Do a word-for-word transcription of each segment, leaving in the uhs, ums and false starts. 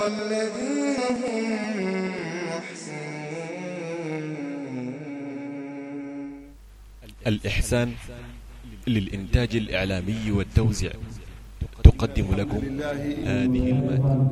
والذين هم محسنون. الإحسان للإنتاج الإعلامي والتوزيع تقدم لكم هذه المادة.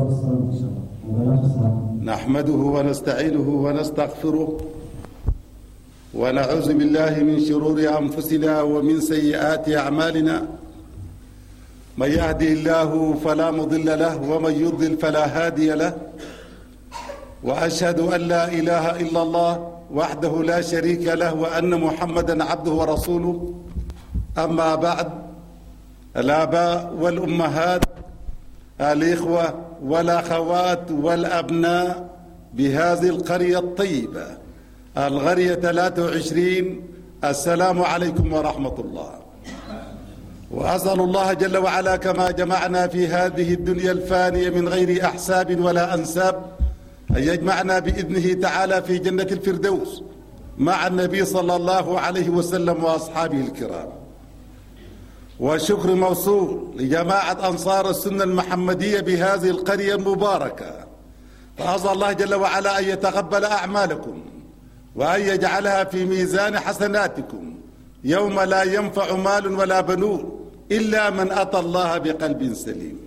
نحمده ونستعينه ونستغفره ونعوذ بالله من شرور أنفسنا ومن سيئات أعمالنا. من يهدي الله فلا مضل له ومن يضلل فلا هادي له، وأشهد أن لا إله إلا الله وحده لا شريك له وأن محمدا عبده ورسوله. أما بعد، الآباء والأمهات، الإخوة والأخوات والأبناء بهذه القرية الطيبة الغرية ثلاثة وعشرين، السلام عليكم ورحمة الله. وأسأل الله جل وعلا كما جمعنا في هذه الدنيا الفانية من غير أحساب ولا أنساب أن يجمعنا بإذنه تعالى في جنة الفردوس مع النبي صلى الله عليه وسلم وأصحابه الكرام. والشكر موصول لجماعة أنصار السنة المحمدية بهذه القرية المباركة، فأسأل الله جل وعلا أن يتقبل أعمالكم وأن يجعلها في ميزان حسناتكم يوم لا ينفع مال ولا بنون إلا من أتى الله بقلب سليم.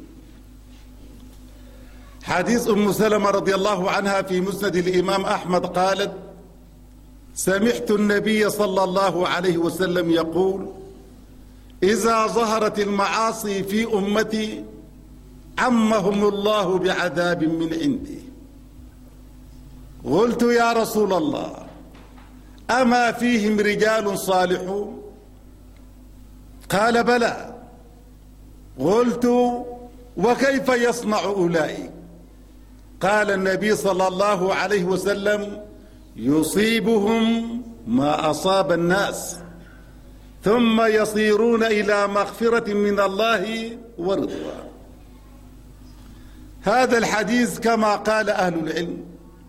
حديث أم سلمة رضي الله عنها في مسند الإمام أحمد قالت: سمعت النبي صلى الله عليه وسلم يقول: إذا ظهرت المعاصي في أمتي عمهم الله بعذاب من عندي. قلت: يا رسول الله، أما فيهم رجال صالحون؟ قال: بلى. قلت: وكيف يصنع أولئك؟ قال النبي صلى الله عليه وسلم: يصيبهم ما أصاب الناس ثم يصيرون إلى مغفرة من الله ورضوان. هذا الحديث كما قال أهل العلم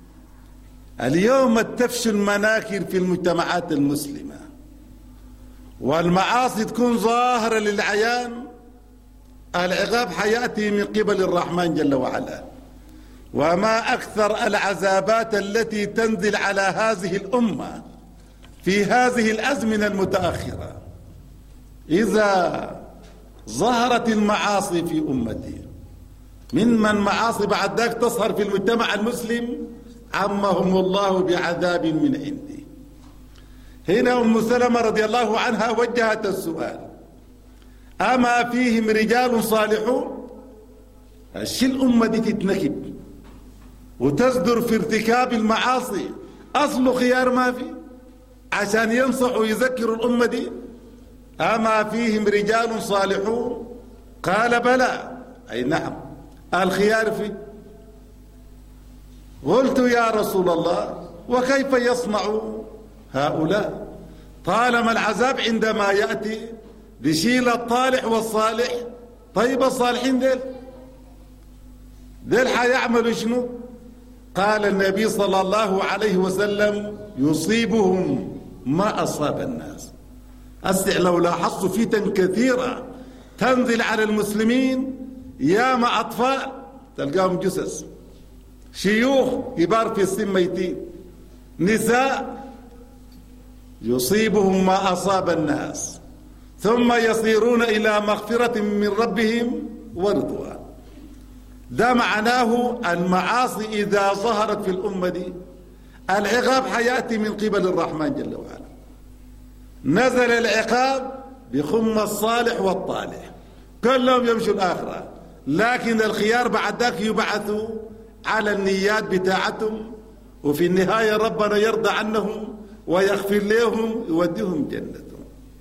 اليوم تفشي المناكر في المجتمعات المسلمة، والمعاصي تكون ظاهرة للعيان، العقاب حياتي من قبل الرحمن جل وعلا. وما أكثر العذابات التي تنزل على هذه الأمة في هذه الأزمنة المتأخرة. إذا ظهرت المعاصي في أمتي، ممن معاصي بعد ذلك تظهر في المجتمع المسلم، عمهم الله بعذاب من عندي. هنا أم سلمة رضي الله عنها وجهت السؤال: أما فيهم رجال صالحون؟ الشي الأمة دي تتنكب وتصدر في ارتكاب المعاصي، أصل خيار ما في عشان ينصحوا ويذكروا الأمة دي. أما فيهم رجال صالحون؟ قال: بلى، أي نعم، الخيار فيه. قلت: يا رسول الله، وكيف يصنع هؤلاء؟ طالما العذاب عندما يأتي بشيل الطالح والصالح. طيب الصالحين ديل ديل حيعملوا شنو؟ قال النبي صلى الله عليه وسلم: يصيبهم ما أصاب الناس. أسع لو لاحظت فتن كثيرة تنزل على المسلمين، ياما أطفال تلقاهم جثث، شيوخ كبار في السن ميتين، نساء، يصيبهم ما أصاب الناس ثم يصيرون إلى مغفرة من ربهم ورضوان. ده معناه المعاصي إذا ظهرت في الأمة دي العقاب حياتي من قبل الرحمن جل وعلا. نزل العقاب بخم الصالح والطالح، كلهم يمشوا الآخرة، لكن الخيار بعد ذلك يبعثوا على النيات بتاعتهم، وفي النهاية ربنا يرضى عنهم ويغفر لهم يوديهم جنته.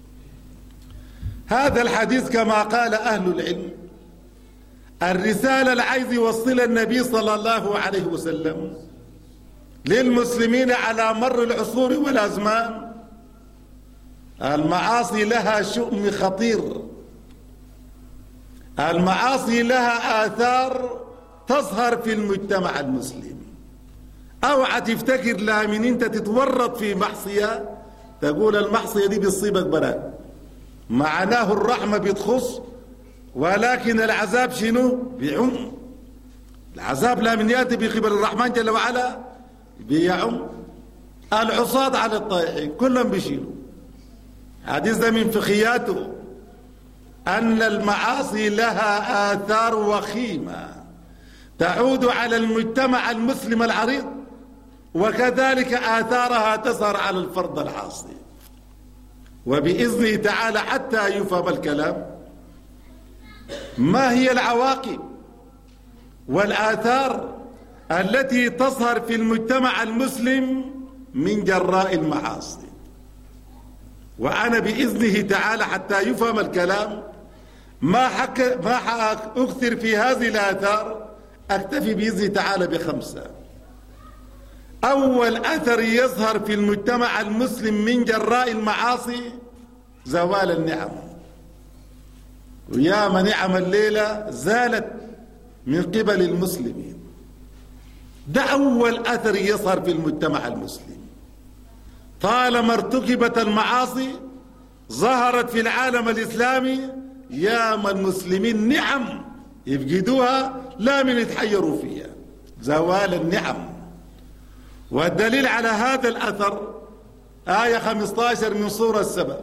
هذا الحديث كما قال أهل العلم الرسالة اللي عايز يوصلها النبي صلى الله عليه وسلم للمسلمين على مر العصور والأزمان. المعاصي لها شؤم خطير، المعاصي لها آثار تظهر في المجتمع المسلم. اوعى تفتكر لا من انت تتورط في معصية تقول المعصية دي بتصيبك بلاء، معناه الرحمة بتخص ولكن العذاب شنو بيعم. العذاب لا من يأتي بقبل الرحمن جل وعلا بيعم العصاة على الطائعين كلهم بيشيلوا. حديث ده من فقهياته أن المعاصي لها آثار وخيمة تعود على المجتمع المسلم العريض، وكذلك آثارها تظهر على الفرد العاصي. وبإذنه تعالى حتى يفهم الكلام ما هي العواقب والآثار التي تظهر في المجتمع المسلم من جراء المعاصي. وأنا بإذنه تعالى حتى يفهم الكلام ما حك ما أكثر في هذه الآثار، أكتفي بإذنه تعالى بخمسة. أول أثر يظهر في المجتمع المسلم من جراء المعاصي زوال النعم. وياما نعم الليلة زالت من قبل المسلمين. ده أول أثر يظهر في المجتمع المسلم. طالما ارتكبت المعاصي ظهرت في العالم الإسلامي ياما المسلمين نعم يفقدوها لا من يتحيروا فيها، زوال النعم. والدليل على هذا الأثر آية خمسة عشر من سورة السبأ: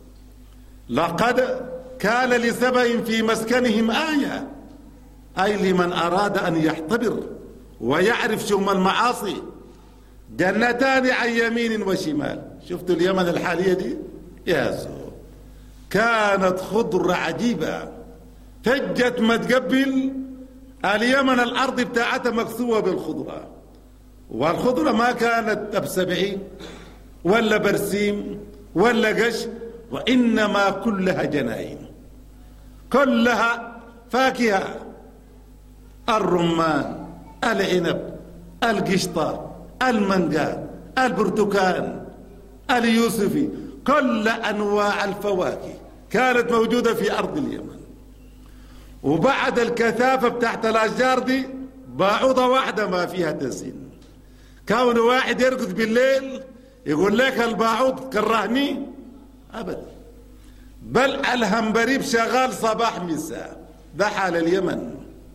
لقد كان لسبأ في مسكنهم آية، أي لمن أراد أن يحتبر ويعرف شؤم المعاصي، جنتان عن يمين وشمال. شفتوا اليمن الحالية دي؟ يا زو كانت خضرة عجيبة، فجت ما تقبل اليمن الأرض بتاعتها مكسوة بالخضرة، والخضرة ما كانت بسبعين ولا برسيم ولا قش، وإنما كلها جناين، كلها فاكهة: الرمان، العنب، القشطة، المانجا، البرتقال، اليوسفي، كل أنواع الفواكه كانت موجودة في أرض اليمن. وبعد الكثافة بتاعت الأشجار دي بعوضة واحدة ما فيها تزين. كون واحد يرقد بالليل يقول لك الباعوض كرهني أبدا، بل الهمبريب شغال صباح مساء. ده حال اليمن.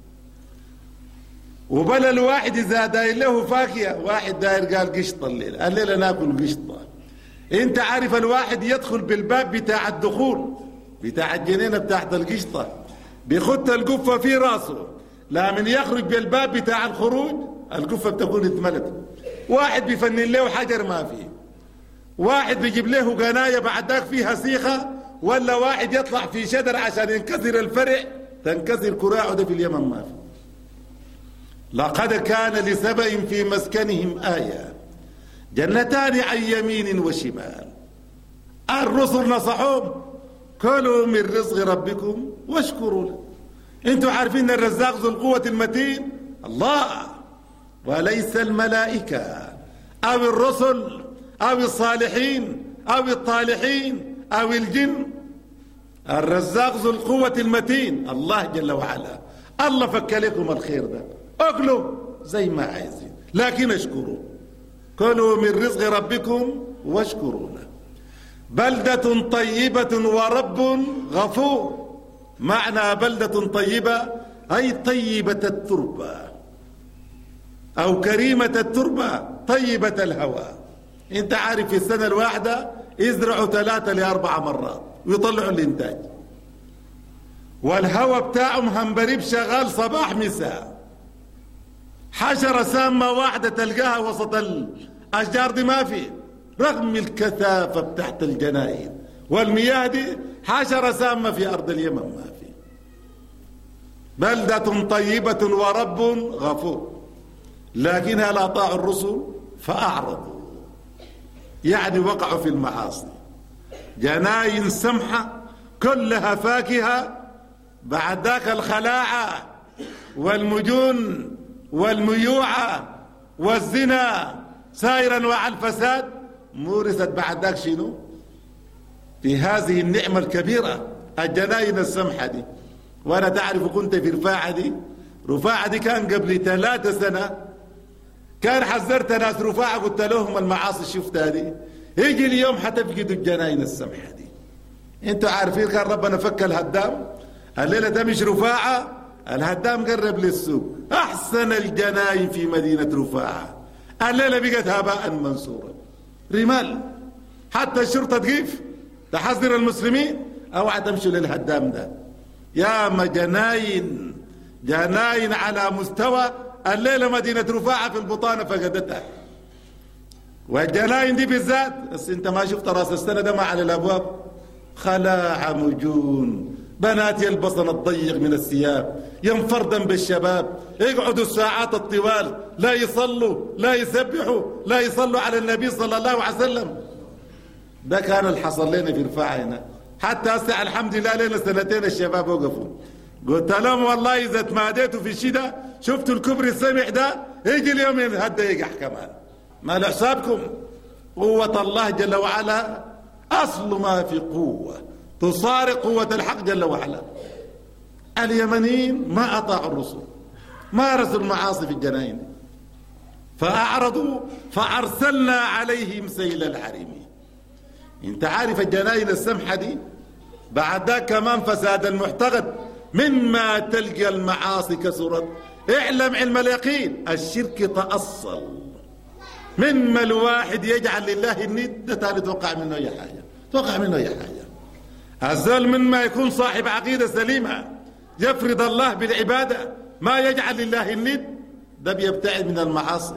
وبل الواحد إذا داير له فاكهة، واحد داير قال قشطة الليلة، الليلة ناكل قشطة. انت عارف الواحد يدخل بالباب بتاع الدخول بتاع الجنينة بتاعت القشطة بيخط القفة في راسه، لا من يخرج بالباب بتاع الخروج القفة بتكون اتملت. واحد بيفنن له حجر ما فيه، واحد بيجيب له قناية بعد ذاك فيها سيخة، ولا واحد يطلع في شجر عشان ينكسر الفرع تنكسر كراعه. ده في اليمن ما فيه. لقد كان لسبأ في مسكنهم آية جنتان عن يمين وشمال. الرسل نصحوهم: كلوا من رزق ربكم واشكروا له. انتوا عارفين الرزاق ذو القوة المتين الله، وليس الملائكة أو الرسل أو الصالحين أو الطالحين أو الجن. الرزاق ذو القوة المتين الله جل وعلا. الله فك لكم الخير ده، اكلوا زي ما عايزين لكن اشكروا. كلوا من رزق ربكم واشكروا له. بلدة طيبة ورب غفور. معنى بلدة طيبة أي طيبة التربة أو كريمة التربة طيبة الهواء. انت عارف في السنة الواحدة يزرعوا ثلاثة لأربع مرات ويطلعوا الإنتاج، والهواء بتاعهم همبريب شغال صباح مساء. حشرة سامة واحدة تلقاها وسط الأشجار دي ما في، رغم الكثافة بتاعت الجناين والمياه دي حشرة سامة في أرض اليمن ما في. بلدة طيبة ورب غفور، لكنها لا طاعوا الرسل فأعرضوا، يعني وقعوا في المعاصي. جناين سمحة كلها فاكهة، بعد ذاك الخلاعة والمجون والميوعة والزنا سائر أنواع الفساد مورست بعد ذاك شنو؟ في هذه النعمة الكبيرة الجناين السمحة دي. وأنا تعرف كنت في رفاعة دي، رفاعة دي كان قبل ثلاثة سنة كان حذرت ناس رفاعة قلت لهم المعاصي شفتها دي يجي اليوم حتفقدوا الجناين السمحة دي. انتوا عارفين كان ربنا فك الهدام الليلة ده مش رفاعة، الهدام قرب للسوق. أحسن الجناين في مدينة رفاعة الليلة بقت هباء منصورا، رمال. حتى الشرطة تقيف تحذر المسلمين اوعى تمشوا للهدام ده. يا ما جناين جناين على مستوى الليلة مدينة رفاعة في البطانة فقدتها. والجناين دي بالذات، بس انت ما شفت راس السنة ده ما على الابواب خلاعة مجون، بنات يلبسن الضيق من الثياب، ينفردن بالشباب، يقعدوا الساعات الطوال لا يصلوا لا يسبحوا لا يصلوا على النبي صلى الله عليه وسلم. ده كان الحصل لنا في رفاعة هنا. حتى هسه الحمد لله لنا سنتين الشباب وقفوا. قلت لهم والله اذا تماديتوا في الشتاء شفتوا الكبري السمح ده يجي اليوم هدا يقح كمان. ما لحسابكم قوة الله جل وعلا اصل ما في قوة تصارق قوة الحق جل وعلا. اليمنيين ما اطاعوا الرسل، مارسوا المعاصي في الجناين فاعرضوا فارسلنا عليهم سيل العرم. انت عارف الجناين السمحة دي بعد ذاك كمان فساد المعتقد مما تلقى المعاصي كثرت. اعلم علم اليقين الشرك تأصل من ما الواحد يجعل لله الند ده تالي توقع منه اي حاجة، توقع منه اي حاجة. الزول من ما يكون صاحب عقيدة سليمة يفرض الله بالعبادة ما يجعل لله الند ده بيبتعد من المعاصي.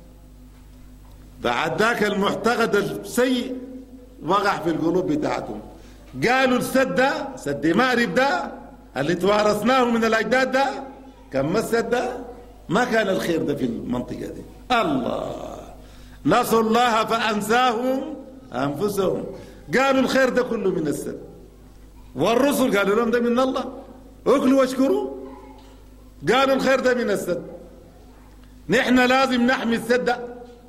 بعد ذاك المعتقد السيء وقع في القلوب بتاعتهم. قالوا السد ده سد مأرب ده اللي توارثناه من الاجداد ده كان ما السد ده ما كان الخير ده في المنطقه دي. الله نسوا الله فانساهم انفسهم. قالوا الخير ده كله من السد، والرسل قالوا لهم ده من الله اكلوا واشكروا. قالوا الخير ده من السد. نحن لازم نحمي السد ده.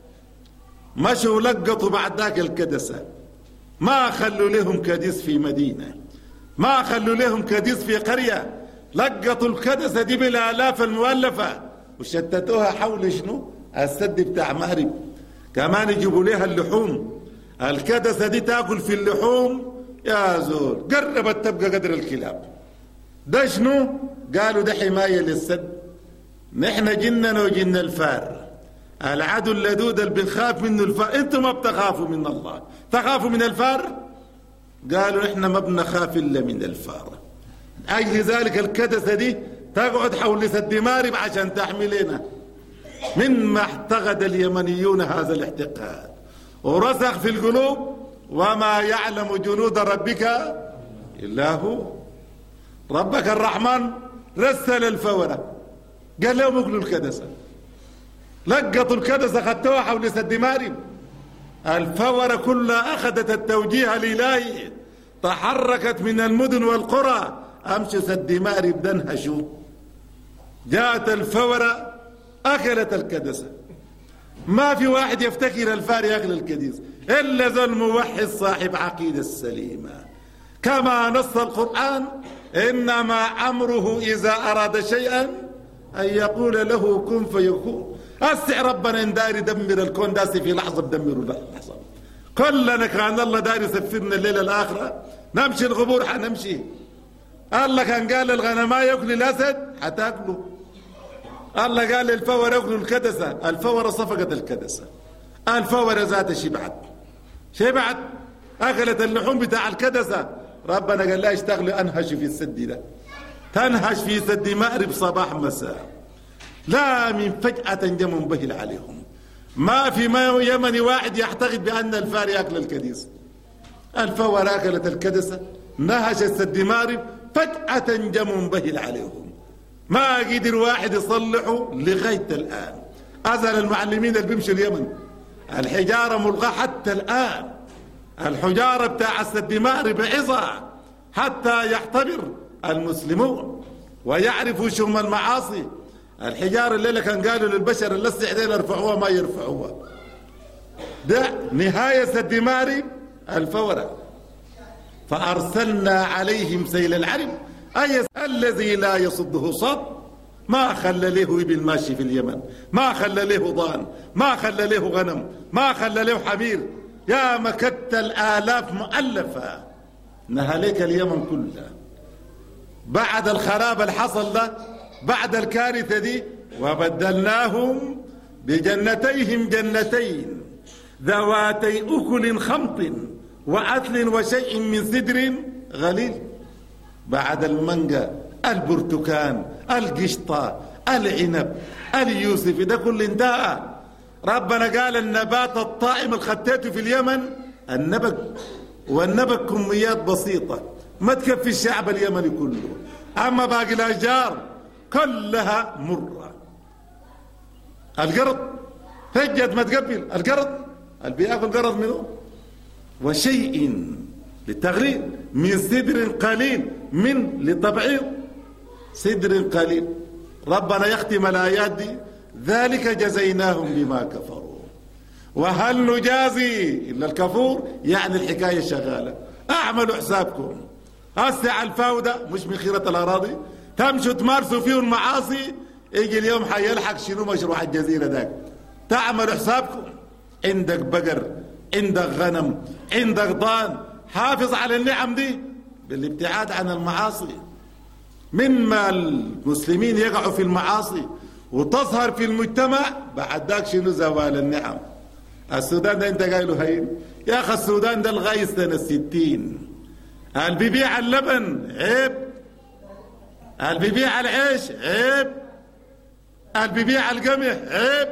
مشوا لقطوا بعد ذاك الكدسه، ما خلوا لهم كديس في مدينة، ما خلوا لهم كديس في قرية. لقطوا الكدسة دي بالآلاف المؤلفة وشتتوها حول شنو؟ السد بتاع مأرب. كمان يجيبوا لها اللحوم. الكدسة دي تاكل في اللحوم يا زول قربت تبقى قدر الكلاب. ده شنو؟ قالوا ده حماية للسد. نحن جننا وجن الفار، العدو اللدود اللي بنخاف منه الفار. انتم ما بتخافوا من الله، تخافوا من الفار. قالوا نحن ما بنخاف الا من الفار. اجل ذلك الكدسه دي تقعد حول سد مارب عشان تحملنا. مما اعتقد اليمنيون هذا الاعتقاد ورسخ في القلوب وما يعلم جنود ربك الا هو. ربك الرحمن رسل الفوره قال لهم اكلوا الكدسه. لقطوا الكدسة خدتوها حول سد مارب. الفورة كلها أخذت التوجيه الإلهي، تحركت من المدن والقرى. أمشوا سد مارب دنهشوا. جاءت الفورة أكلت الكدسة. ما في واحد يفتكر الفار يأكل الكديس إلا ذو الموحد صاحب عقيدة السليمة. كما نص القرآن إنما أمره إذا أراد شيئا أن يقول له كن فيكون. أسع ربنا إن داري دمر الكون داسي في لحظة بدمره لحظة. كلنا كان الله داري يسفرنا الليلة الآخرة نمشي الغبور حنمشي. الله كان قال الغنماء يأكل الأسد حتاكلوا. الله قال الفور يأكلوا الكدسة، الفور صفقت الكدسة. الفور ذات شبعت شبعت أكلت اللحوم بتاع الكدسة. ربنا قال لا اشتغلوا أنهش في السد ده، تنهش في سد مأرب صباح مساء. لا من فجأة جا منبهل عليهم. ما في ما يمني واحد يعتقد بأن الفار يأكل الكديس. الفور أكلت الكدسة نهشت سد مارب فجأة جا منبهل عليهم. ما قدر واحد يصلحه لغاية الآن. أزل المعلمين اللي بيمشوا اليمن الحجارة ملغاة حتى الآن. الحجارة بتاع السد مارب عظة حتى يحتبر المسلمون ويعرفوا شؤم المعاصي. الحجارة الليلة كان قالوا للبشر اللي استعدين يرفعوها ما يرفعوها. ده نهاية سد مارب الفورة. فأرسلنا عليهم سيل العرم أي الذي لا يصده صد. ما خلى له ابن ماشي في اليمن، ما خلى له ضان، ما خلى له غنم، ما خلى له حمير. يا مكت الآلاف مؤلفة نهلك اليمن كلها. بعد الخراب الحصل ده بعد الكارثة دي وبدلناهم بجنتيهم جنتين ذواتي أكل خمط وعسل وشيء من سدر غليل. بعد المانجا البرتقال القشطة العنب اليوسف ده كل انتهى. ربنا قال النبات الطائم الخطيته في اليمن النبق، والنبق كميات بسيطة ما تكفي الشعب اليمني كله، أما باقي الأشجار كلها مرة. القرض هجت ما تقبل القرض، اللي بياكل قرض منه. وشيء للتغليل من سدر قليل من للتبعيض، سدر قليل. ربنا يختم الآيات دي ذلك جزيناهم بما كفروا وهل نجازي إلا الكفور. يعني الحكاية شغالة. أعملوا حسابكم هسه الفاودة مش من خيرة الأراضي تمشوا تمارسوا فيه المعاصي، يجي اليوم حيلحق شنو مشروع الجزيرة داك. تعملوا حسابكم عندك بقر عندك غنم عندك ضان، حافظ على النعم دي بالابتعاد عن المعاصي. من ما المسلمين يقعوا في المعاصي وتظهر في المجتمع بعد ذاك شنو زوال النعم. السودان ده انت قايله هين يا اخي، السودان ده لغايه سنه ستين اللي بيبيع اللبن عيب، اللي بيبيع العيش عيب، اللي بيبيع القمح عيب.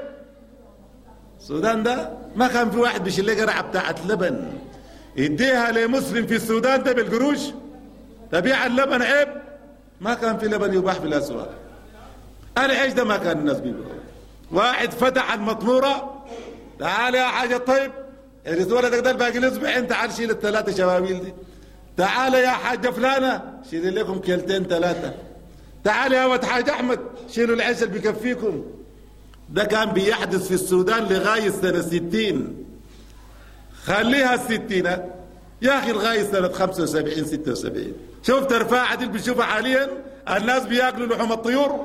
السودان ده ما كان في واحد بيشيل له قرعه بتاعت لبن يديها لمسلم في السودان ده بالقروش. تبيع اللبن عيب، ما كان في لبن يباح في الاسواق. العيش ده ما كان الناس بيبيعوه. واحد فتح المطموره، تعال يا حاجه طيب الولدك ده الباقي الاصبع انت تعال شيل الثلاثه شبابيل دي. تعال يا حاجه فلانه شيل لكم كيلتين ثلاثه. تعال يا ولد حاج احمد شيلوا العيش اللي بيكفيكم. ده كان بيحدث في السودان لغايه سنه ستين. خليها الستينات يا اخي لغايه سنه خمسة وسبعين ستة وسبعين. شفت رفاعه دي اللي بنشوفها حاليا الناس بياكلوا لحوم الطيور.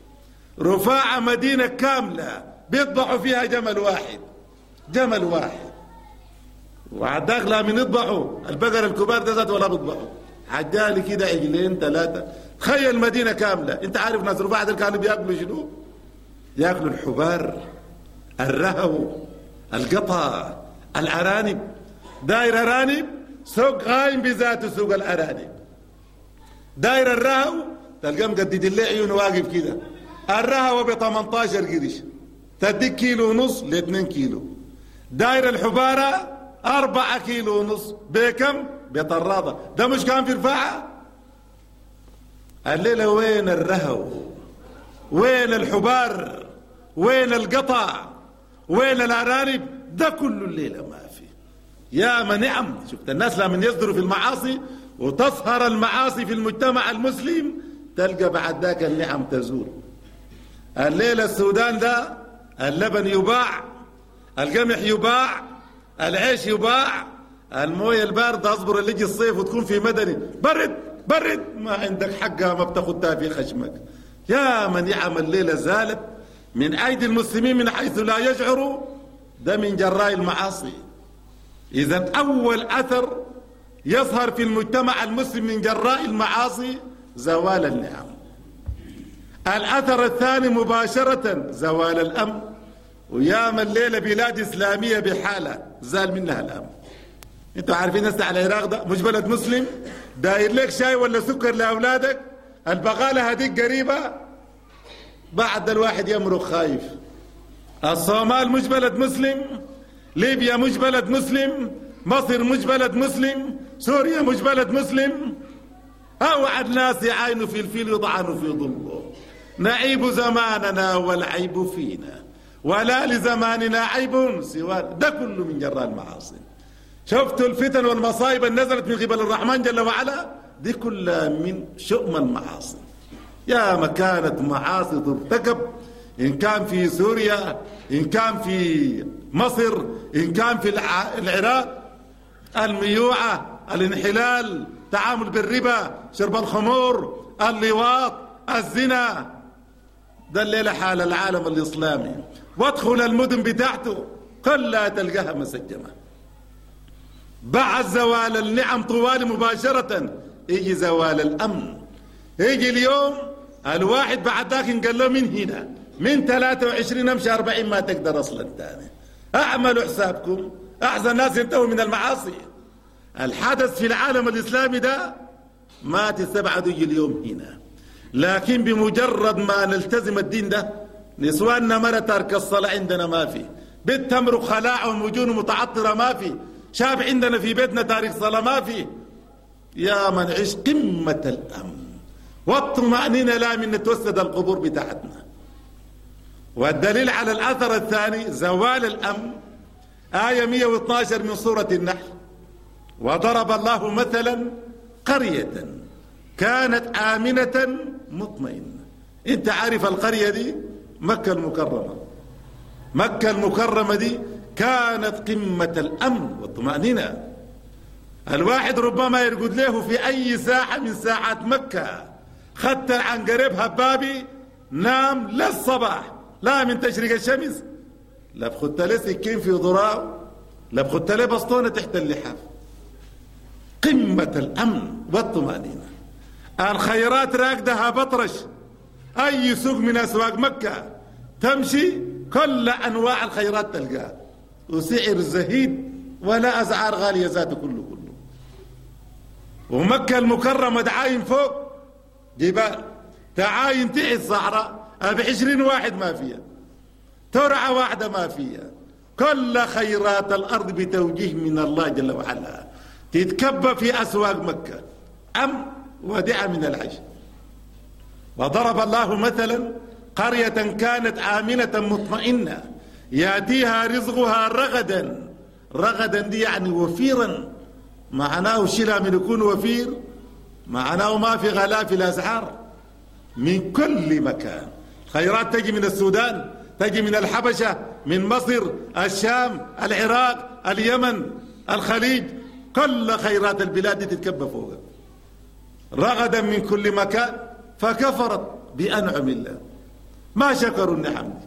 رفاعه مدينه كامله بيذبحوا فيها جمل واحد، جمل واحد. وعداخلها من يذبحوا البقر الكبار ده ذات ولا بيذبحوا، عجالي كده عجلين ثلاثه. تخيل مدينه كامله. انت عارف ناس رفاعه دول كانوا بياكلوا شنو؟ ياكلوا الحبار، الرهو، القطا، الارانب. داير ارانب سوق قايم بذاته سوق الارانب. داير الرهو تلقاه مقدد اللي عيونه واقف كده. الرهو ب ثمانية عشر قرش تديك كيلو ونص ل اثنين كيلو. داير الحباره أربعة كيلو ونص بكم؟ بطراده. ده مش كان في رفاعه؟ الليله وين الرهو؟ وين الحبار؟ وين القطع؟ وين الارانب؟ ده كله الليله ما في. يا ما نعم. شفت الناس لما يصدروا في المعاصي وتظهر المعاصي في المجتمع المسلم تلقى بعد ذاك النعم تزول. الليله السودان ده اللبن يباع، القمح يباع، العيش يباع، المويه البارده اصبر اللي يجي الصيف وتكون في مدني برد برد ما عندك حقها ما بتاخدها في خشمك. يا من نعم الليله زالت من ايدي المسلمين من حيث لا يشعروا. ده من جراء المعاصي. اذا اول اثر يظهر في المجتمع المسلم من جراء المعاصي زوال النعم. الاثر الثاني مباشره زوال الامن. وياما الليله بلاد اسلاميه بحاله زال منها الامن. انتوا عارفين هسه على العراق ده مش بلد مسلم، داير لك شاي ولا سكر لاولادك البقاله هذيك قريبه بعد الواحد يمرق خايف. الصومال مش بلد مسلم، ليبيا مش بلد مسلم، مصر مش بلد مسلم، سوريا مش بلد مسلم. اوعد ناس يعاينوا في الفيل ويطعنوا في ظله. نعيب زماننا والعيب فينا ولا لزماننا عيب سوى. ده كله من جراء المعاصي. شفتوا الفتن والمصايب اللي نزلت من قبل الرحمن جل وعلا دي كلها من شؤم المعاصي. يا ما كانت معاصي ترتكب، إن كان في سوريا، إن كان في مصر، إن كان في العراق. الميوعة، الانحلال، تعامل بالربا، شرب الخمور، اللواط، الزنا. ده الليلة حال العالم الإسلامي. وادخل المدن بتاعته كلها تلقاها مسجمة. بعد زوال النعم طوال مباشرة يجي زوال الأمن. يجي اليوم الواحد بعد ذاك قال له من هنا من ثلاثة وعشرين امشي أربعين ما تقدر اصلا تاني. اعملوا حسابكم احسن ناس ينتهوا من المعاصي. الحدث في العالم الاسلامي ده ما تستبعد يجي اليوم هنا، لكن بمجرد ما نلتزم الدين ده نسواننا مرة ترك الصلاة عندنا ما في، بيت تمرق خلاع ومجون متعطرة ما في، شاب عندنا في بيتنا تاريخ صلاة ما في. يا من عيش قمة الأمن والطمأنينة لا من نتوسد القبور بتاعتنا. والدليل على الأثر الثاني زوال الأمن آية مئة واثني عشر من سورة النحل: وضرب الله مثلا قرية كانت آمنة مطمئنة. انت عارف القرية دي مكة المكرمة. مكة المكرمة دي كانت قمة الأمن والطمأنينة. الواحد ربما يرقد له في أي ساعة من ساعات مكة، خدت عن قريب هبابي نام للصباح، لا من تشرق الشمس لا بخدت له سكين في ضراو لا بخدت له بسطونة تحت اللحاف. قمة الأمن والطمأنينة. الخيرات راكدها بطرش. أي سوق من أسواق مكة تمشي كل أنواع الخيرات تلقاها، وسعر زهيد ولا أسعار غالية ذاته كله كله. ومكة المكرمة تعاين فوق جبال، تعاين تحت صحراء، بعشرين واحد ما فيها، ترعة واحدة ما فيها. كل خيرات الأرض بتوجيه من الله جل وعلا تتكبى في أسواق مكة. أم ودع من العيش. وضرب الله مثلا قرية كانت آمنة مطمئنة يأتيها رزقها رغدا. رغدا دي يعني وفيرا، معناه الشراء من يكون وفير معناه ما في غلاء في الأسعار من كل مكان. خيرات تجي من السودان، تجي من الحبشة، من مصر، الشام، العراق، اليمن، الخليج، كل خيرات البلاد دي تتكبى فوقها رغدا من كل مكان. فكفرت بأنعم الله، ما شكروا النعم دي.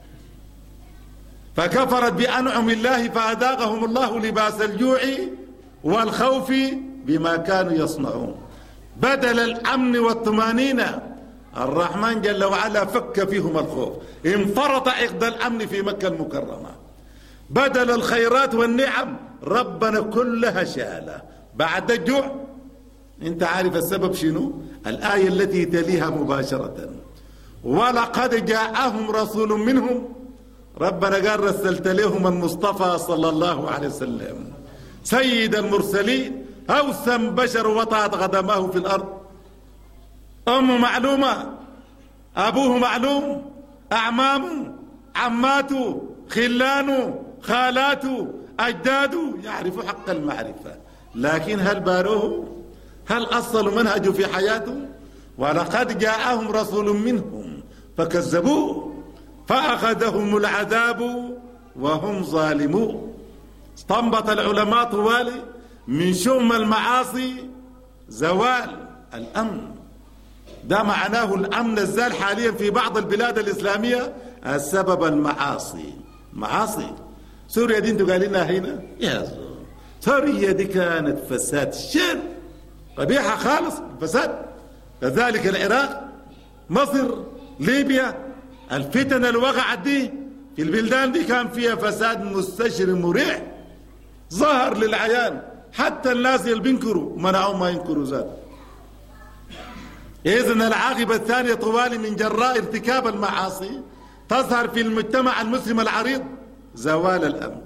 فكفرت بأنعم الله فأذاقهم الله لباس الجوع والخوف بما كانوا يصنعون. بدل الأمن والطمأنينة الرحمن جل وعلا فك فيهم الخوف، انفرط عقد الأمن في مكة المكرمة. بدل الخيرات والنعم ربنا كلها شالها بعد الجوع. انت عارف السبب شنو؟ الآية التي تليها مباشرة: ولقد جاءهم رسول منهم. ربنا قال رسلت لهم المصطفى صلى الله عليه وسلم سيد المرسلين، أوسم بشر وطأت قدماه في الأرض. أمه معلومة، أبوه معلوم، أعمامه، عماته، خلانه، خالاته، أجداده يعرفوا حق المعرفة، لكن هل باروه؟ هل أصلوا منهجه في حياته؟ ولقد جاءهم رسول منهم فكذبوه فأخذهم العذاب وهم ظالمون. استنبط العلماء طوالي من شؤم المعاصي زوال الأمن. ده معناه الأمن الزال حاليا في بعض البلاد الإسلامية السبب المعاصي. معاصي. سوريا دي انتوا قالينها هنا يا زول، سوريا دي كانت فساد شر قبيحة خالص، فساد. كذلك العراق، مصر، ليبيا، الفتن اللي وقعت دي في البلدان دي كان فيها فساد مستشر مريح ظهر للعيان، حتى الناس اللي بينكروا منعهم ما ينكروا ذات. إذن العاقبة الثانية طوالي من جراء ارتكاب المعاصي تظهر في المجتمع المسلم العريض زوال الأمن.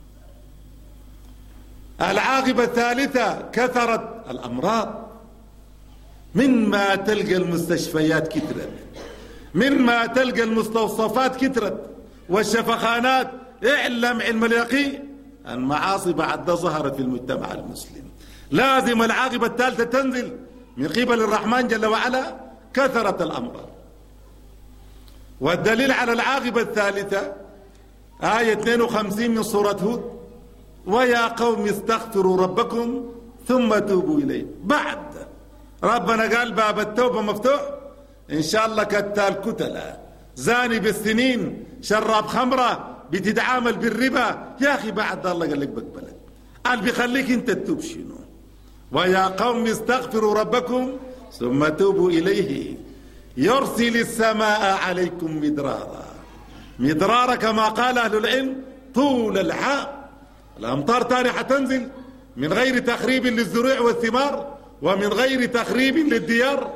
العاقبة الثالثة كثرت الأمراض. مما تلقى المستشفيات كثرت، مما تلقى المستوصفات كثرت والشفخانات. اعلم علم اليقين المعاصي بعد ده ظهرت في المجتمع المسلم. لازم العاقبة الثالثة تنزل من قبل الرحمن جل وعلا. كثرت الأمراض. والدليل على العاقبة الثالثة آية اثنين وخمسين من سورة هود: ويا قوم استغفروا ربكم ثم توبوا إليه. بعد ربنا قال باب التوبة مفتوح، إن شاء الله كتال كتلة، زاني بالسنين، شراب خمرة، بتتعامل بالربا، يا أخي بعد الله قال لك بقبلك. قال بيخليك أنت تتوب شنو؟ ويا قوم استغفروا ربكم ثم توبوا إليه يرسل السماء عليكم مدرارا. مدرارا كما قال أهل العلم طول العام. الأمطار تاني حتنزل من غير تخريب للزروع والثمار ومن غير تخريب للديار.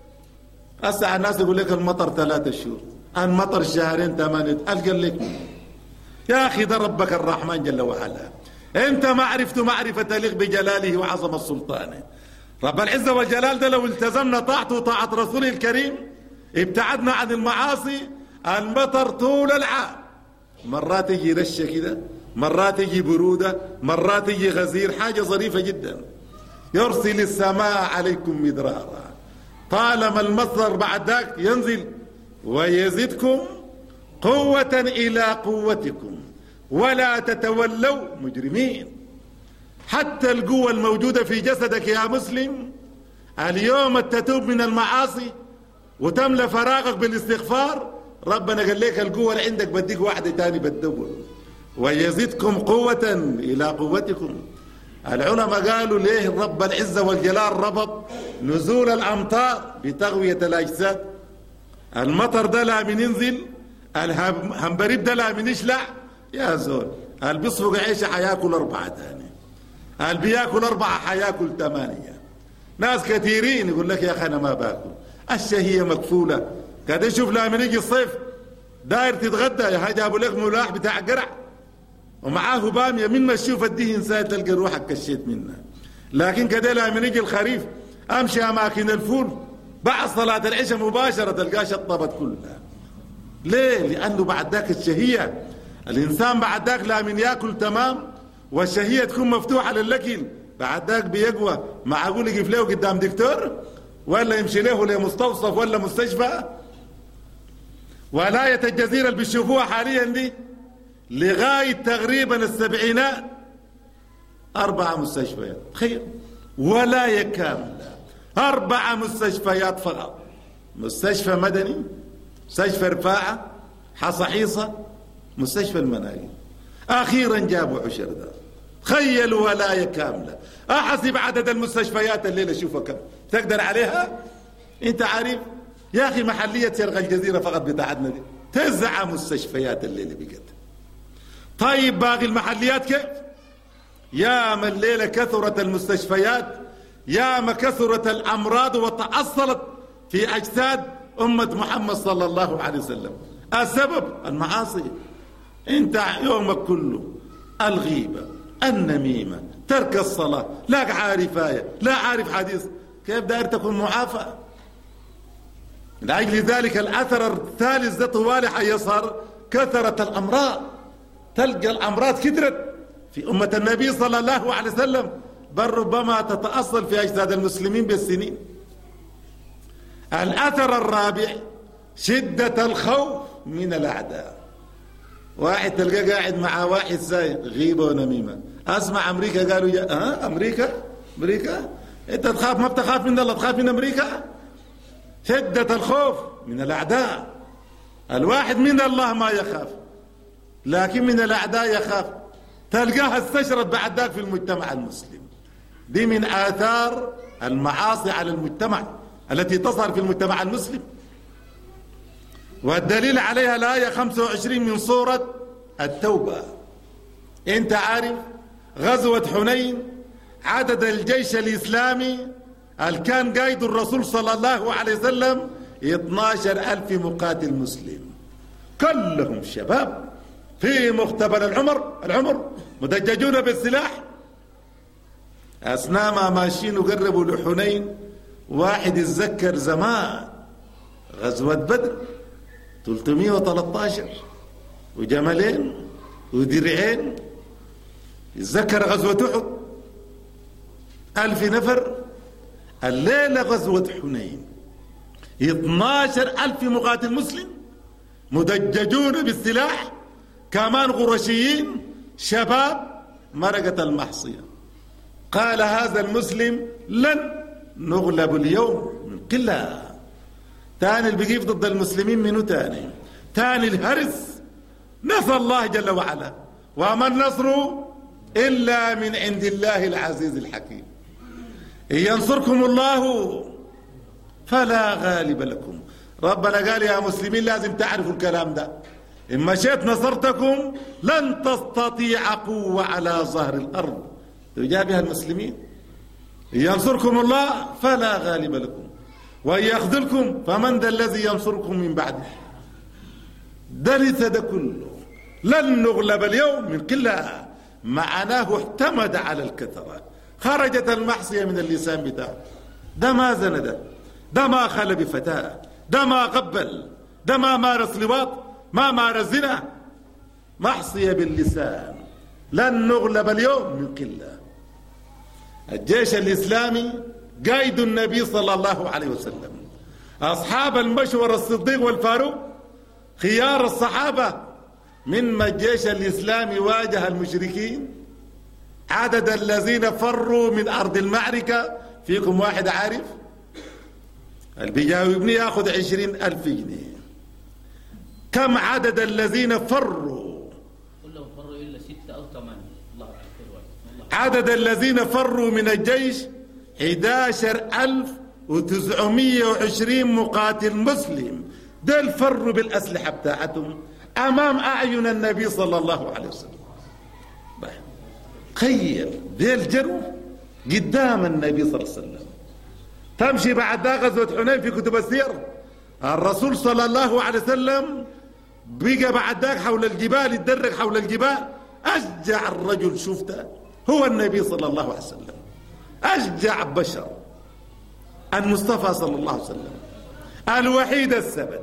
هسه الناس يقول لك المطر ثلاثة شهور، المطر شهرين ثمانية، ألقى لك يا أخي ده ربك الرحمن جل وعلا. أنت ما عرفت معرفة تليق بجلاله وعظمة سلطانه. رب العزة والجلال ده لو التزمنا طاعته وطاعة رسوله الكريم ابتعدنا عن المعاصي، المطر طول العام. مرات يجي رشة كده، مرات يجي برودة، مرات يجي غزير، حاجة ظريفة جدا. يرسل السماء عليكم مدرارا. طالما المطر بعد ذاك ينزل ويزدكم قوة إلى قوتكم ولا تتولوا مجرمين. حتى القوة الموجودة في جسدك يا مسلم اليوم تتوب من المعاصي وتملى فراغك بالاستغفار، ربنا قال لك القوة اللي عندك بديك واحدة تاني بتدور ويزدكم قوة إلى قوتكم. العلماء قالوا ليه رب العزة والجلال ربط نزول الأمطار بتغوية الأجساد؟ المطر ده لا من ينزل، الهمبريد ده لا من يشلع يا زول. اللي بيصفق عيشه حياكل أربعة تاني، اللي بياكل أربعة حياكل ثمانية. ناس كثيرين يقول لك يا أخي أنا ما باكل، الشهية مكفولة. قاعد يشوف لا من يجي الصيف داير تتغدى يا حاجة أبو لك ملاح بتاع قرع ومعاه بامية، من ما تشوف الديه إنسان تلقى روحك كشيت منها. لكن كده لا من يجي الخريف أمشي أماكن الفول بعد صلاة العشاء مباشرة تلقاها شطبت كلها. ليه؟ لأنه بعد ذاك الشهية الإنسان بعد ذاك لا من يأكل تمام والشهية تكون مفتوحة للأكل، بعد ذاك بيقوى. معقول يقف له قدام دكتور ولا يمشي له لمستوصف ولا مستشفى؟ ولاية الجزيرة اللي بيشوفوها حاليا دي لغاية تقريبا السبعينات أربعة مستشفيات، تخيل ولاية كاملة أربعة مستشفيات فقط. مستشفى مدني، مستشفى رفاعة، حصحيصة، مستشفى المنايل. أخيرا جابوا عشر ده. تخيلوا ولاية كاملة. أحسب عدد المستشفيات الليلة شوفها كم تقدر عليها؟ أنت عارف يا أخي محلية شرق الجزيرة فقط بتاعتنا دي تسع مستشفيات الليلة بقت. طيب باقي المحليات كيف؟ يا ما الليلة كثرت المستشفيات، يا ما كثرت الأمراض وتأصلت في أجساد أمة محمد صلى الله عليه وسلم. السبب المعاصي. انت يومك كله الغيبة، النميمة، ترك الصلاة، لا عارف آية لا عارف حديث، كيف داير تكون معافى؟ لأجل ذلك الأثر الثالث ده طوال حيصار كثرة الأمراض. تلقى الأمراض كثرت في أمة النبي صلى الله عليه وسلم، بل ربما تتأصل في أجساد المسلمين بالسنين. الأثر الرابع شدة الخوف من الأعداء. واحد تلقى قاعد مع واحد سايق غيبة ونميمة. أسمع أمريكا قالوا يا ها أمريكا أمريكا أنت تخاف؟ ما بتخاف من الله، تخاف من أمريكا؟ شدة الخوف من الأعداء. الواحد من الله ما يخاف، لكن من الأعداء يخاف. تلقاها استشرت بعد ذاك في المجتمع المسلم. دي من آثار المعاصي على المجتمع التي تظهر في المجتمع المسلم، والدليل عليها الآية خمسة وعشرين من سورة التوبة. انت عارف غزوة حنين عدد الجيش الإسلامي اللي كان قايد الرسول صلى الله عليه وسلم اثني عشر ألف مقاتل مسلم، كلهم شباب في مختبر العمر العمر مدججون بالسلاح. أثناء ما ماشيين وقربوا لحنين واحد يتذكر زمان غزوة بدر ثلاثمئة وثلاثة عشر وجملين ودرعين. يتذكر غزوة أحد ألف نفر. الليلة غزوة حنين اثني عشر ألف مقاتل مسلم مدججون بالسلاح، كمان قرشيين شباب مرقة المحصية. قال هذا المسلم لن نغلب اليوم من قلة. تاني اللي بيقيف ضد المسلمين منه تاني تاني الهرس. نصر الله جل وعلا، وما النصر إلا من عند الله العزيز الحكيم. إن ينصركم الله فلا غالب لكم ربنا قال يا مسلمين لازم تعرفوا الكلام ده، إن مشيت نصرتكم لن تستطيع قوة على ظهر الأرض تجابه المسلمين. إن ينصركم الله فلا غالب لكم، وإن يخذلكم فمن ذا الذي ينصركم من بعده. درس ده كله، لن نغلب اليوم من قلة، معناه اعتمد على الكثرة. خرجت المعصية من اللسان بتاعه، ده ما زنى، ده ده ما خلى بفتاة، ده ما قبل، ده ما مارس لواط، ما مارس زنا، معصية باللسان. لن نغلب اليوم من قلة. الجيش الإسلامي قائد النبي صلى الله عليه وسلم، أصحاب المشورة الصديق والفاروق خيار الصحابة. من ما الجيش الإسلامي واجه المشركين، عدد الذين فروا من أرض المعركة فيكم واحد عارف؟ اللي بيجاوبني ياخذ عشرين ألف جنيه. كم عدد الذين فروا؟ كلهم فروا إلا ستة أو ثمانية. الله عدد الذين فروا من الجيش أحد عشر ألف وتسعمائة وعشرين مقاتل مسلم. دول فروا بالأسلحة بتاعتهم أمام أعين النبي صلى الله عليه وسلم. تخيل ديل جروا قدام النبي صلى الله عليه وسلم. تمشي بعد غزوة حنين في كتب السير، الرسول صلى الله عليه وسلم بقى بعد ذاك حول الجبال، يتدرج حول الجبال. أشجع الرجل شفته هو النبي صلى الله عليه وسلم، أشجع بشر، المصطفى صلى الله عليه وسلم، الوحيد الثبت.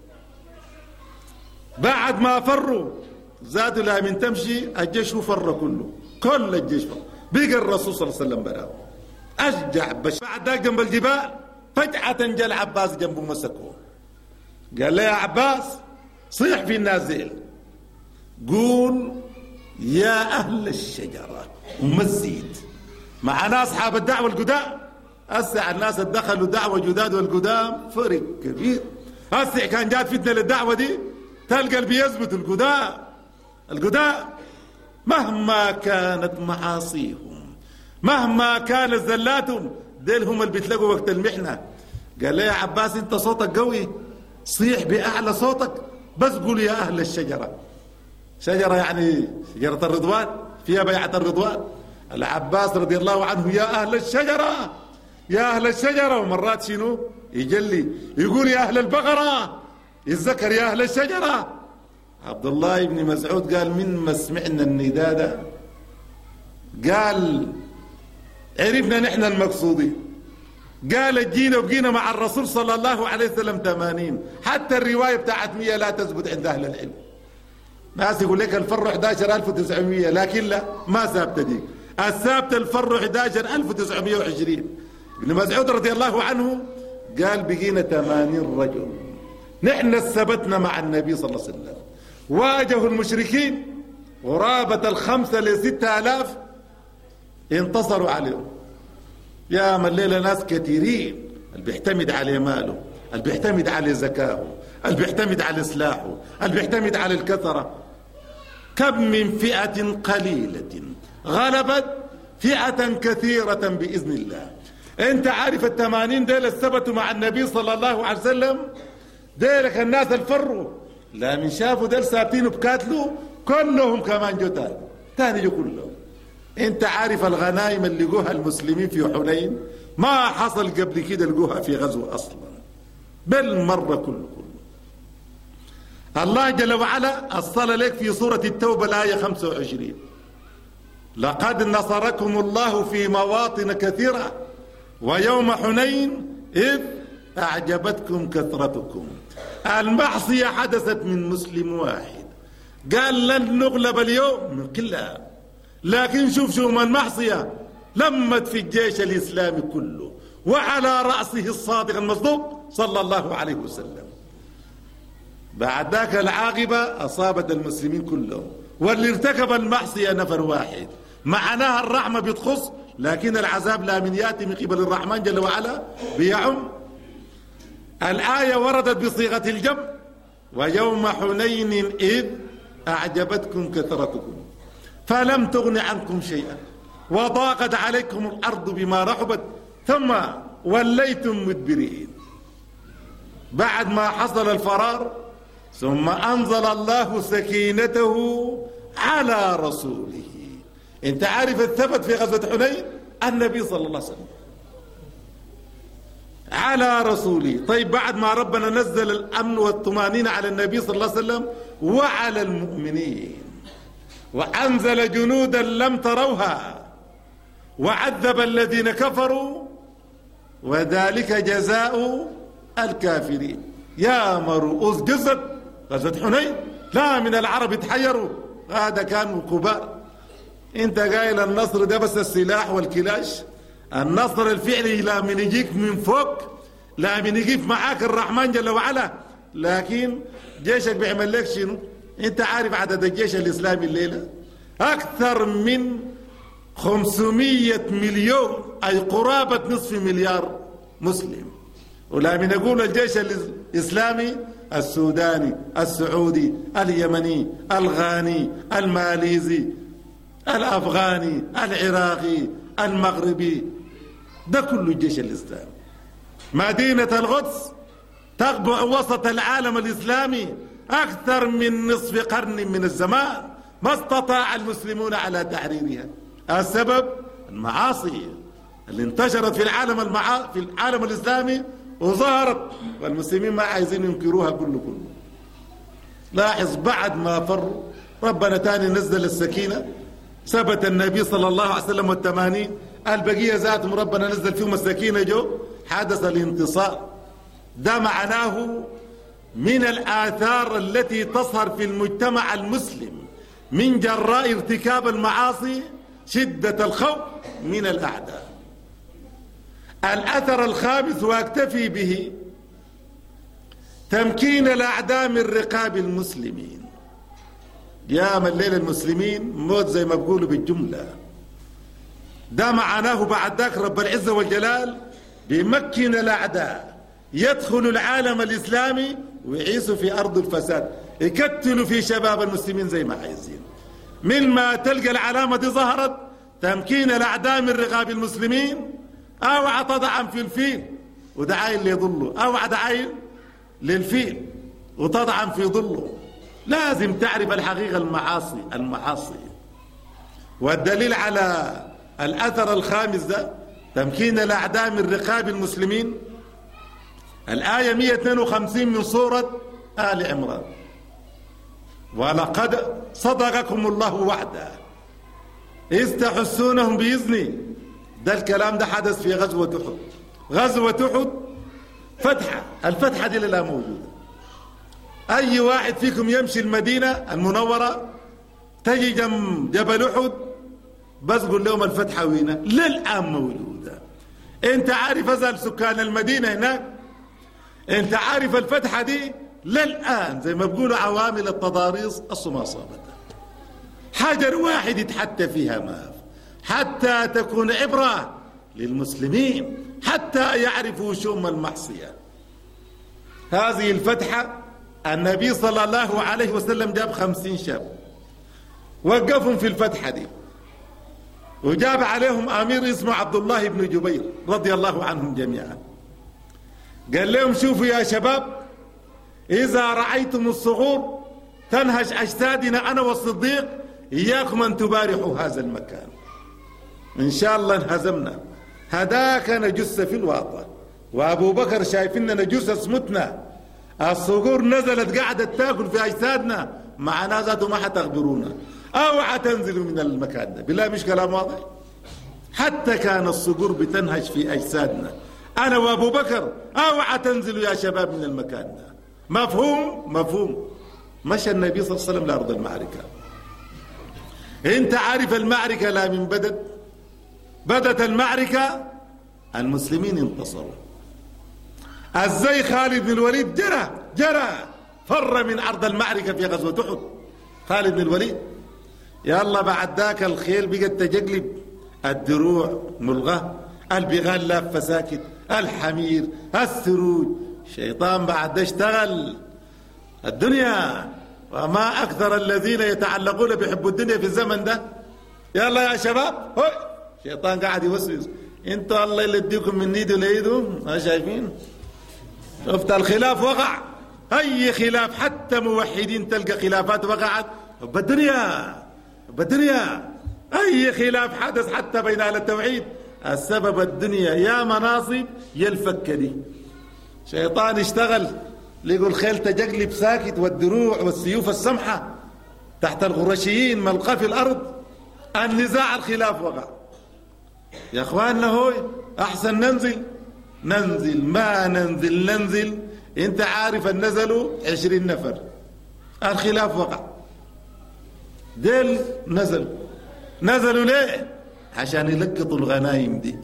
بعد ما فروا زادوا لا من تمشي الجيش فر كله، كل الجيش فر، بقى الرسول صلى الله عليه وسلم براه أشجع بشر. بعد ذاك جنب الجبال فجأة جاء العباس جنبه مسكوه، قال له يا عباس صيح في النازل، قول يا أهل الشجرة ومزيد. معنا أصحاب الدعوة القدام، أسع الناس دخلوا دعوة جداد والقدام فرق كبير. أسع كان جات فتنة للدعوة دي تلقى اللي بيثبت القدام القدام مهما كانت معاصيهم، مهما كانت زلاتهم، ديل هم اللي بيتلقوا وقت المحنة. قال لي يا عباس انت صوتك قوي، صيح بأعلى صوتك، بس قول يا أهل الشجرة. شجرة يعني شجرة الرضوان، فيها بيعة الرضوان. العباس رضي الله عنه يا أهل الشجرة يا أهل الشجرة، ومرات شنو يجلي يقول يا أهل البقرة، يتذكر يا أهل الشجرة. عبد الله بن مسعود قال من ما سمعنا النداء ده قال عرفنا نحن المقصودين. قال جينا وبقينا مع الرسول صلى الله عليه وسلم ثمانين. حتى الرواية بتاعت مية لا تثبت عند أهل العلم. ناس يقول لك الفر أحد عشر ألف وتسعمائة، لكن لا ما ثابتة دي. الثابتة الفر أحد عشر ألف وتسعمائة وعشرين. ابن مسعود رضي الله عنه قال بقينا ثمانين رجل، نحن ثبتنا مع النبي صلى الله عليه وسلم. واجهوا المشركين قرابة الخمسة لستة آلاف، انتصروا عليهم. يا من الليلة ناس كثيرين اللي بيعتمد على ماله، اللي بيعتمد على ذكائه، اللي بيعتمد على سلاحه، اللي بيعتمد على الكثرة. كم من فئة قليلة غلبت فئة كثيرة بإذن الله. انت عارف الثمانين ديل ثبتوا مع النبي صلى الله عليه وسلم، ديلك الناس الفروا لا من شافوا ديل ثابتين وبكاتلوا كلهم كمان جو تاني تاني جو كلهم. انت عارف الغنائم اللي لقوها المسلمين في حنين ما حصل قبل كده لقوها في غزوة اصلا، بل مرة كله كله. الله جل وعلا أصل لك في سورة التوبة الآية خمسة وعشرين: لقد نصركم الله في مواطن كثيرة ويوم حنين إذ أعجبتكم كثرتكم. المعصية حدثت من مسلم واحد قال لن نغلب اليوم من قلة، لكن شوف شو ما المعصية لمت في الجيش الإسلامي كله، وعلى رأسه الصادق المصدوق صلى الله عليه وسلم. بعد ذاك العاقبة أصابت المسلمين كلهم، واللي ارتكب المعصية نفر واحد. معناها الرحمة بتخص، لكن العذاب لا من يأتي من قبل الرحمن جل وعلا بيعم. الآية وردت بصيغة الجمع: ويوم حنين إذ أعجبتكم كثرتكم فلم تغن عنكم شيئا وضاقت عليكم الأرض بما رحبت ثم وليتم مدبرين. بعد ما حصل الفرار ثم أنزل الله سكينته على رسوله. انت عارف الثبت في غزوة حنين؟ النبي صلى الله عليه وسلم على رسوله. طيب بعد ما ربنا نزل الأمن والطمأنينة على النبي صلى الله عليه وسلم وعلى المؤمنين وأنزل جنودا لم تروها وعذب الذين كفروا وذلك جزاء الكافرين. يا مرؤوس جزت غزوة حنين، لا من العرب تحيروا، هذا كانوا كبار. انت قايل النصر ده بس السلاح والكلاش، النصر الفعلي لا من يجيك من فوق، لا من يجيك معاك الرحمن جل وعلا. لكن جيشك بيعمل لك شنو؟ انت عارف عدد الجيش الاسلامي الليله اكثر من خمسمية مليون، اي قرابه نصف مليار مسلم. ولا من يقول الجيش الاسلامي السوداني، السعودي، اليمني، الغاني، الماليزي، الافغاني، العراقي، المغربي، ده كله الجيش الاسلامي. مدينة القدس تقبع وسط العالم الاسلامي اكثر من نصف قرن من الزمان، ما استطاع المسلمون على تحريرها. السبب المعاصي اللي انتشرت في العالم المعا... في العالم الاسلامي وظهرت، والمسلمين ما عايزين ينكروها كله كله. لاحظ بعد ما فروا ربنا تاني نزل السكينة، ثبت النبي صلى الله عليه وسلم والثمانين، البقية ذاتهم ربنا نزل فيهم السكينة، جو حدث الانتصار. ده معناه من الآثار التي تظهر في المجتمع المسلم من جراء ارتكاب المعاصي شدة الخوف من الأعداء. الأثر الخامس واكتفي به تمكين الأعداء من رقاب المسلمين. يا من الليل المسلمين موت زي ما بقولوا بالجملة. ده معناه بعد ذاك رب العزة والجلال بيمكن الأعداء يدخلوا العالم الإسلامي ويعيشوا في أرض الفساد، يكتلوا في شباب المسلمين زي ما عايزين. من ما تلقى العلامة دي ظهرت تمكين الأعداء من رقاب المسلمين، أوعى تضعن في الفيل وده عايل ليضله، أوعى ده عايل للفيل وتضعن في ظله. لازم تعرف الحقيقة المعاصي المعاصي والدليل على الأثر الخامس ده تمكين الأعداء من رقاب المسلمين الآية مئة واثنين وخمسين من سورة آل عمران: ولقد صدقكم الله وعده إذ تحسونهم بإذني. ده الكلام ده حدث في غزوة أحد. غزوة أحد فتحة، الفتحة دي لا موجودة. أي واحد فيكم يمشي المدينة المنورة تجي جنب جبل أحد بس قول لهم الفتحة وينها، للآن موجودة. أنت عارف أزل سكان المدينة هناك، أنت عارف الفتحة دي للآن زي ما بيقولوا عوامل التضاريس الصما صابتها. حجر واحد يتحتى فيها ما حتى تكون عبرة للمسلمين حتى يعرفوا شؤم المعصية. هذه الفتحة النبي صلى الله عليه وسلم جاب خمسين شاب وقفهم في الفتحة دي، وجاب عليهم أمير اسمه عبد الله بن جبير رضي الله عنهم جميعا. قال لهم: شوفوا يا شباب، إذا رأيتم الصخور تنهش أجسادنا أنا والصديق إياكم أن تبارحوا هذا المكان، إن شاء الله انهزمنا. هداك نجس في الواطة، وأبو بكر شايفين نجس اسمتنا، الصخور نزلت قاعدة تاكل في أجسادنا، معنا ذاته ما حتخبرونا، أوعى تنزلوا من المكان ده. بالله مش كلام واضح؟ حتى كان الصخور بتنهش في أجسادنا أنا وأبو بكر، أوعى تنزلوا يا شباب من المكان ده. مفهوم؟ مفهوم. مشى النبي صلى الله عليه وسلم لأرض المعركة. أنت عارف المعركة لا من بدت، بدت المعركة المسلمين انتصروا. ازاي خالد بن الوليد جرى جرى فر من أرض المعركة في غزوة أحد. خالد بن الوليد يلا بعد ذاك الخيل بقت تجقلب، الدروع ملغى، البغال لافة ساكت، الحمير، السروج، الشيطان بعد اشتغل الدنيا. وما أكثر الذين يتعلقون بحب الدنيا في الزمن ده. يلا يا شباب، هوي الشيطان قاعد يوسوس، انتوا الله اللي يديكم من ايده لايده، ما شايفين؟ شفت الخلاف وقع. أي خلاف حتى موحدين تلقى خلافات وقعت بالدنيا بالدنيا. أي خلاف حدث حتى بين أهل التوحيد السبب الدنيا، يا مناصب يا الفكة دي. شيطان اشتغل لقوا الخيل تجقلب ساكت والدروع والسيوف السمحة تحت الغرشيين ملقى في الأرض. النزاع الخلاف وقع. يا أخواننا هوي أحسن ننزل ننزل ما ننزل ننزل. انت عارف ان نزلوا عشرين نفر، الخلاف وقع. ديل نزلوا نزلوا ليه؟ عشان يلقطوا الغنايم دي.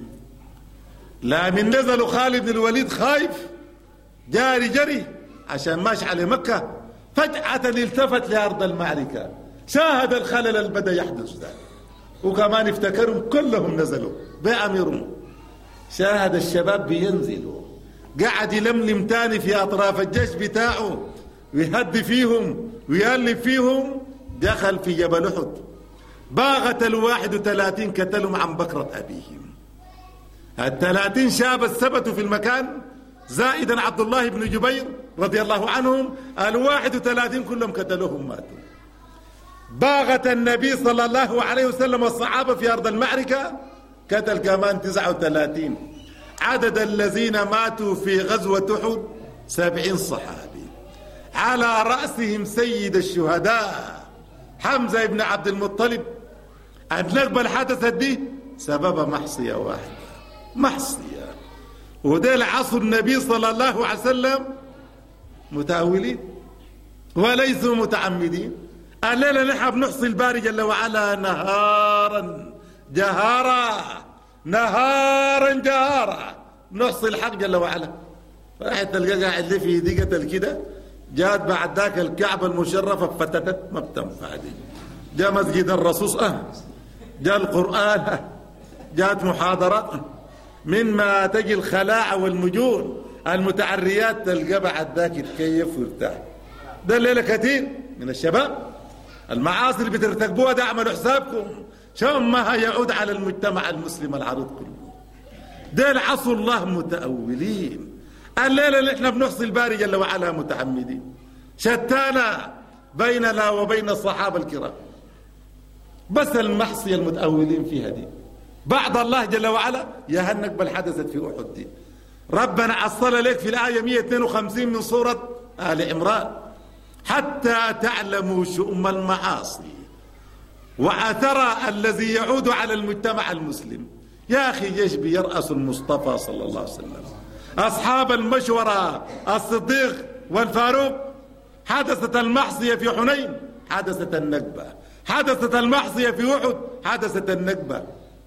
لا من نزلوا خالد بن الوليد خايف جاري جري عشان ماشي على مكة، فجأة التفت لأرض المعركة شاهد الخلل اللي بدأ يحدث ذلك، وكمان افتكرهم كلهم نزلوا بأميرهم. شاهد الشباب بينزلوا، قاعد يلملم تاني في أطراف الجيش بتاعه ويهدي فيهم ويألف فيهم. دخل في جبل أحد باغت الواحد وثلاثين قتلهم عن بكرة أبيهم. الثلاثين شاب ثبتوا في المكان زائدا عبد الله بن جبير رضي الله عنهم. الواحد وثلاثين كلهم قتلوهم ماتوا. باغت النبي صلى الله عليه وسلم والصحابة في أرض المعركة قتل كمان تسعة وثلاثين. عدد الذين ماتوا في غزوة أحد سبعين صحابي، على رأسهم سيد الشهداء حمزة بن عبد المطلب. النكبة اللي حدثت دي سببها محصية واحدة، محصية. وديل عصر النبي صلى الله عليه وسلم متأولين وليسوا متعمدين. الليلة نحن بنحصي الباري جل وعلا نهارا جهارا نهارا جهارا نحصي الحق جل وعلا. راح تلقى قاعد لي في دي قتل كده. جات بعد ذاك الكعبة المشرفة فتتت ما بتنفع دي. جاء مسجد الرسول اه جاء القرآن، جاءت محاضرات. من ما تجي الخلاعة والمجون المتعريات تلقى بعد ذاك يتكيف ويرتاح. ده الليلة كثير من الشباب المعاصي اللي بترتكبوها ده اعملوا حسابكم شمها يعود على المجتمع المسلم العريض كله. ده العصر الله متأولين. الليلة اللي احنا بنحصي الباري جل وعلا متعمدين. شتانا بيننا وبين الصحابة الكرام. بس المحصية المتأولين فيها دي بعد الله جل وعلا يا هالنكبة حدثت في أحد دي. ربنا عصل لك في الآية مئة واثنين وخمسين من سورة آل عمران حتى تعلموا شؤم المعاصي وأثر الذي يعود على المجتمع المسلم. يا أخي جيش بيرأس المصطفى صلى الله عليه وسلم، أصحاب المشورة الصديق والفاروق. حدثت المعصية في حنين، حدثت النكبة. حدثت المعصية في أحد، حدثت النكبة.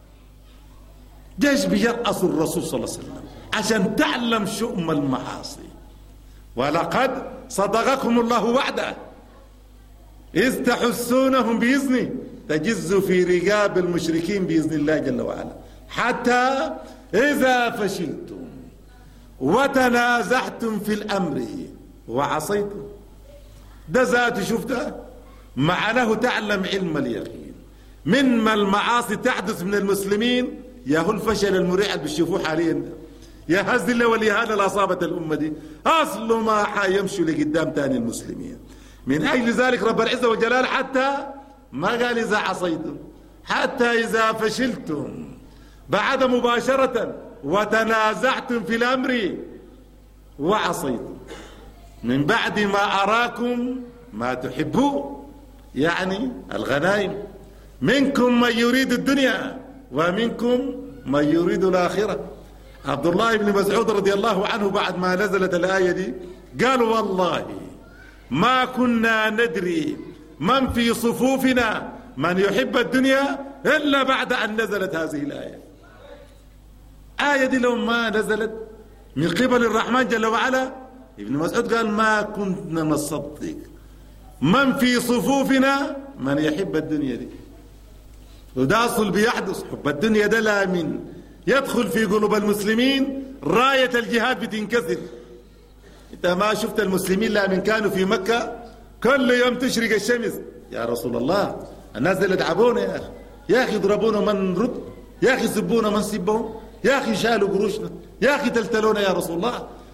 جيش بيرأس الرسول صلى الله عليه وسلم عشان تعلم شؤم المعاصي. ولقد صدقكم الله وعده إذ تحسونهم بإذنه تجز في رقاب المشركين بإذن الله جل وعلا حتى إذا فشلتم وتنازعتم في الأمر وعصيتم. ده ذات شفتها معناه تعلم علم اليقين. مما المعاصي تحدث من المسلمين يا هو الفشل المريع اللي بتشوفوه حاليا ده، يا هزل والإهانة اللي أصابت الأمة دي أصله ما حيمشوا لقدام تاني المسلمين. من أجل ذلك رب العزة والجلال حتى ما قال إذا عصيتم، حتى إذا فشلتم بعد مباشرة وتنازعتم في الأمر وعصيتم من بعد ما أراكم ما تحبون، يعني الغنائم. منكم من يريد الدنيا ومنكم من يريد الآخرة. عبد الله بن مسعود رضي الله عنه بعد ما نزلت الآية دي قال والله ما كنا ندري من في صفوفنا من يحب الدنيا إلا بعد أن نزلت هذه الآية. آية دي لو ما نزلت من قبل الرحمن جل وعلا ابن مسعود قال ما كنا نصدق من في صفوفنا من يحب الدنيا دي. وده أصل بيحدث. حب الدنيا ده لا من يدخل في قلوب المسلمين راية الجهاد بتنكسر. انت ما شفت المسلمين لا من كانوا في مكة كل يوم تشرق الشمس يا رسول الله الناس اللي تعبونا يا أخي، يا أخي ضربونا من رد، يا أخي سبونا من سبهم، يا أخي شالوا قروشنا، يا أخي تلتلونا يا رسول الله.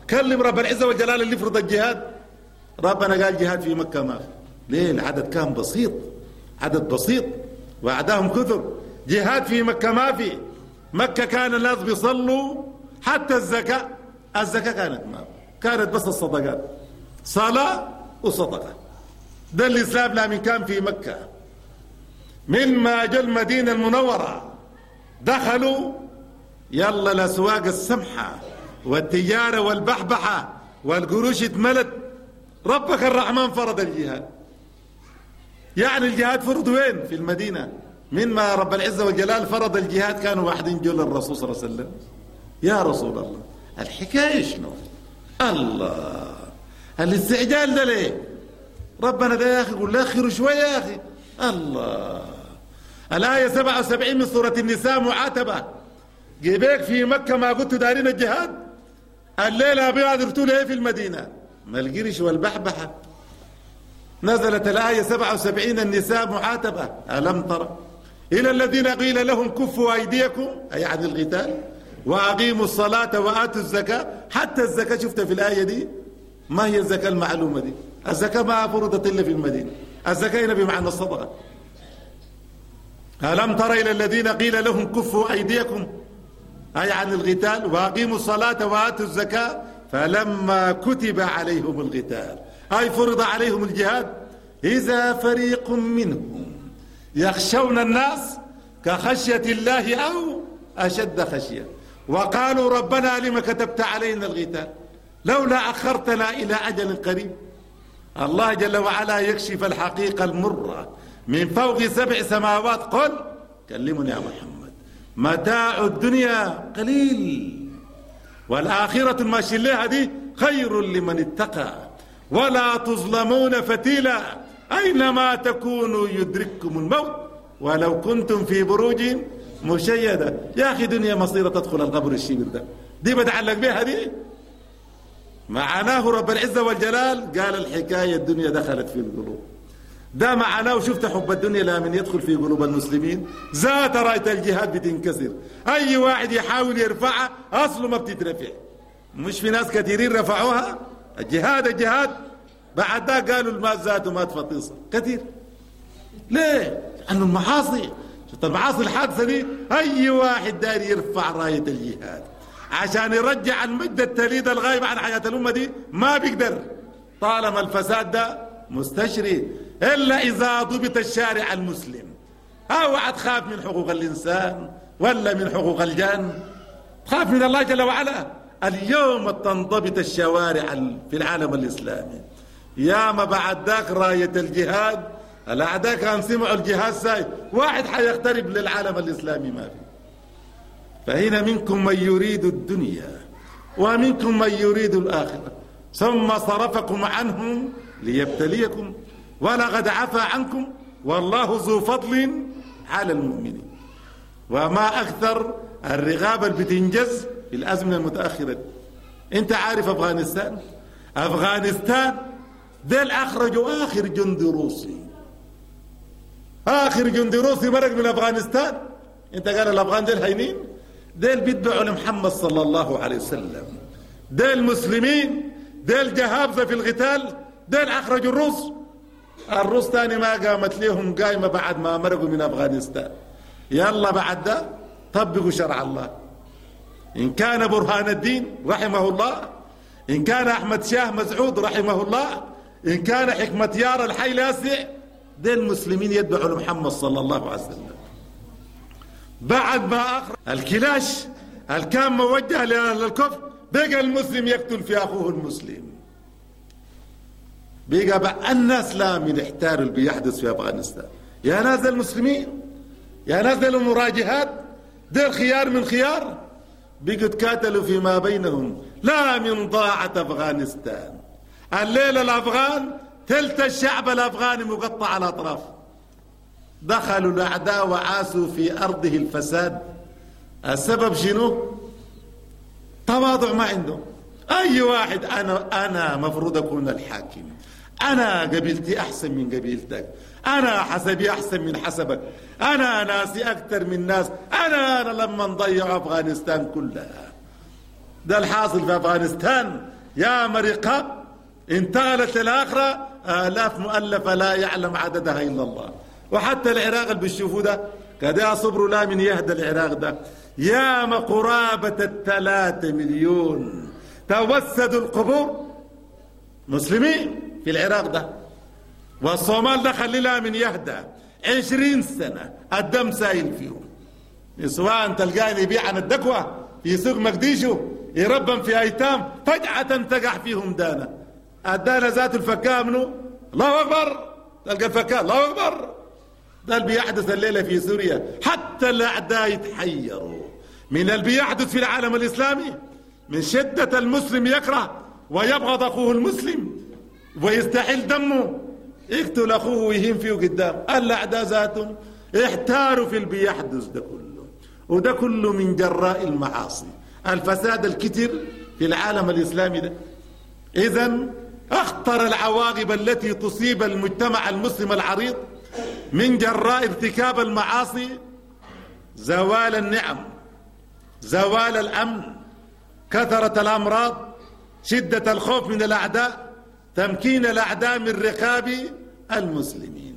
كلم رب العزة والجلال اللي يفرض الجهاد. ربنا قال جهاد في مكة ما في. ليه؟ العدد كان بسيط، عدد بسيط وأعداهم كثر. جهاد في مكة ما في. مكة كان الناس بيصلوا، حتى الزكاة الزكاة كانت ما كانت بس الصدقات، صلاة وصدقة. ده الإسلام لا من كان في مكة. من ما جاء المدينة المنورة دخلوا يلا الأسواق السمحة والتجارة والبحبحة والقروش اتملت. ربك الرحمن فرض الجهاد. يعني الجهاد فرض وين؟ في المدينة. من ما رب العزة والجلال فرض الجهاد كانوا واحدين جول الرسول صلى الله عليه وسلم، يا رسول الله الحكاية شنو؟ الله الاستعجال ده ليه؟ ربنا ده يا أخي قول له أخروا شوية يا أخي. الله الآية سبعة وسبعين من سورة النساء معاتبة. جيبيك في مكة ما قلت دارين الجهاد، الليلة بيعذرتوا ليه في المدينة؟ ما القرش والبحبحة. نزلت الآية سبعة وسبعين النساء معاتبة. ألم ترى إلى الذين قيل لهم كفوا أيديكم، أي عن القتال، وأقيموا الصلاة وآتوا الزكاة. حتى الزكاة شفتها في الآية دي. ما هي الزكاة المعلومة دي؟ الزكاة ما فرضت إلا في المدينة. الزكاة هنا بمعنى الصدقة. ألم تر إلى الذين قيل لهم كفوا أيديكم، أي عن القتال، وأقيموا الصلاة وآتوا الزكاة فلما كتب عليهم القتال، أي فرض عليهم الجهاد، إذا فريق منهم يخشون الناس كخشية الله أو أشد خشية، وقالوا ربنا لما كتبت علينا القتال لولا أخرتنا إلى أجل قريب. الله جل وعلا يكشف الحقيقة المرة من فوق سبع سماوات. قل كلمني يا محمد متاع الدنيا قليل والآخرة الماشي لها دي خير لمن اتقى ولا تظلمون فتيلا أينما تكونوا يدرككم الموت ولو كنتم في بروج مشيدة. يا أخي دنيا مصيرة تدخل القبر الشبر ده، دي بتعلق بها دي. معناه رب العزة والجلال قال الحكاية الدنيا دخلت في القلوب. ده معناه وشفت حب الدنيا لا من يدخل في قلوب المسلمين ذات راية الجهاد بتنكسر. أي واحد يحاول يرفعها أصله ما بتترفع. مش في ناس كثيرين رفعوها الجهاد الجهاد بعد ده قالوا المال ذاته ما تفطيصه كثير. ليه؟ لأنه المعاصي، شفت المعاصي الحادثة دي. أي واحد داير يرفع راية الجهاد عشان يرجع المجد التليد الغايب عن حياة الأمة دي ما بيقدر طالما الفساد ده مستشري، إلا إذا ضبط الشارع المسلم. اوعى تخاف من حقوق الإنسان ولا من حقوق الجان، تخاف من الله جل وعلا. اليوم تنضبط الشوارع في العالم الإسلامي. يا ما بعد ذاك راية الجهاد الأعداء كان سمعوا الجهاد ساي واحد حيقترب للعالم الإسلامي ما في. فهنا منكم من يريد الدنيا ومنكم من يريد الآخرة ثم صرفكم عنهم ليبتليكم ولقد عفا عنكم والله ذو فضل على المؤمنين. وما أكثر الرغاب اللي بتنجز في الأزمنة المتأخرة. انت عارف أفغانستان أفغانستان ديل أخرجوا آخر جندي روسي آخر جندي روسي مرق من أفغانستان. انت قال الأفغان ديل هينين، ديل بيتبعوا لمحمد صلى الله عليه وسلم، ديل مسلمين، ديل جهابزة في القتال، ديل أخرجوا الروس. الروس تاني ما قامت لهم قايمة بعد ما مرقوا من أفغانستان. يلا بعد ده طبقوا شرع الله. إن كان برهان الدين رحمه الله، إن كان أحمد شاه مسعود رحمه الله، إن كان حكمة يار الحي لاسع، دي المسلمين يتبعوا لمحمد صلى الله عليه وسلم. بعد ما أخرج الكلاش الكام موجه للكفر بقى المسلم يقتل في أخوه المسلم. بقى بقى الناس لا من احتار اللي بيحدث في أفغانستان. يا ناس المسلمين، يا ناس المراجهات، دي الخيار من خيار بقوا تكاتلوا فيما بينهم لا من ضاعة أفغانستان. الليلة الأفغان تلت الشعب الأفغاني مقطع على الأطراف. دخلوا الأعداء وعاسوا في أرضه الفساد. السبب شنو؟ تواضع ما عندهم. أي واحد أنا أنا مفروض أكون الحاكم، أنا قبيلتي أحسن من قبيلتك، أنا حسبي أحسن من حسبك، أنا ناسي أكثر من ناس، أنا, أنا لما نضيع أفغانستان كلها. ده الحاصل في أفغانستان. يا مرقة انتقلت للآخرة آلاف مؤلفة لا يعلم عددها إلا الله. وحتى العراق اللي بتشوفوا ده كده صبروا لا من يهدى العراق ده يا ما قرابة الثلاثة مليون توسدوا القبور مسلمين في العراق ده. والصومال ده خلي لها من يهدى عشرين سنة الدم سايل فيهم. سواء تلقاني يبيع عن الدكوة في سوق مقديشو يربم في ايتام فجأة تقع فيهم دانة. الدانة ذات الفكاء منه الله اكبر تلقى الفكاء الله اكبر. ده اللي بيحدث الليلة في سوريا. حتى الاعداء يتحيروا من اللي بيحدث في العالم الاسلامي من شدة المسلم يكره ويبغض اخوه المسلم ويستحل دمه يقتل اخوه ويهين فيه قدام. الاعداء ذاتهم احتاروا في اللي بيحدث ده كله. وده كله من جراء المعاصي الفساد الكتير في العالم الإسلامي ده. إذن أخطر العواقب التي تصيب المجتمع المسلم العريض من جراء ارتكاب المعاصي زوال النعم زوال الأمن كثرة الأمراض شدة الخوف من الأعداء تمكين الأعداء من رقاب المسلمين.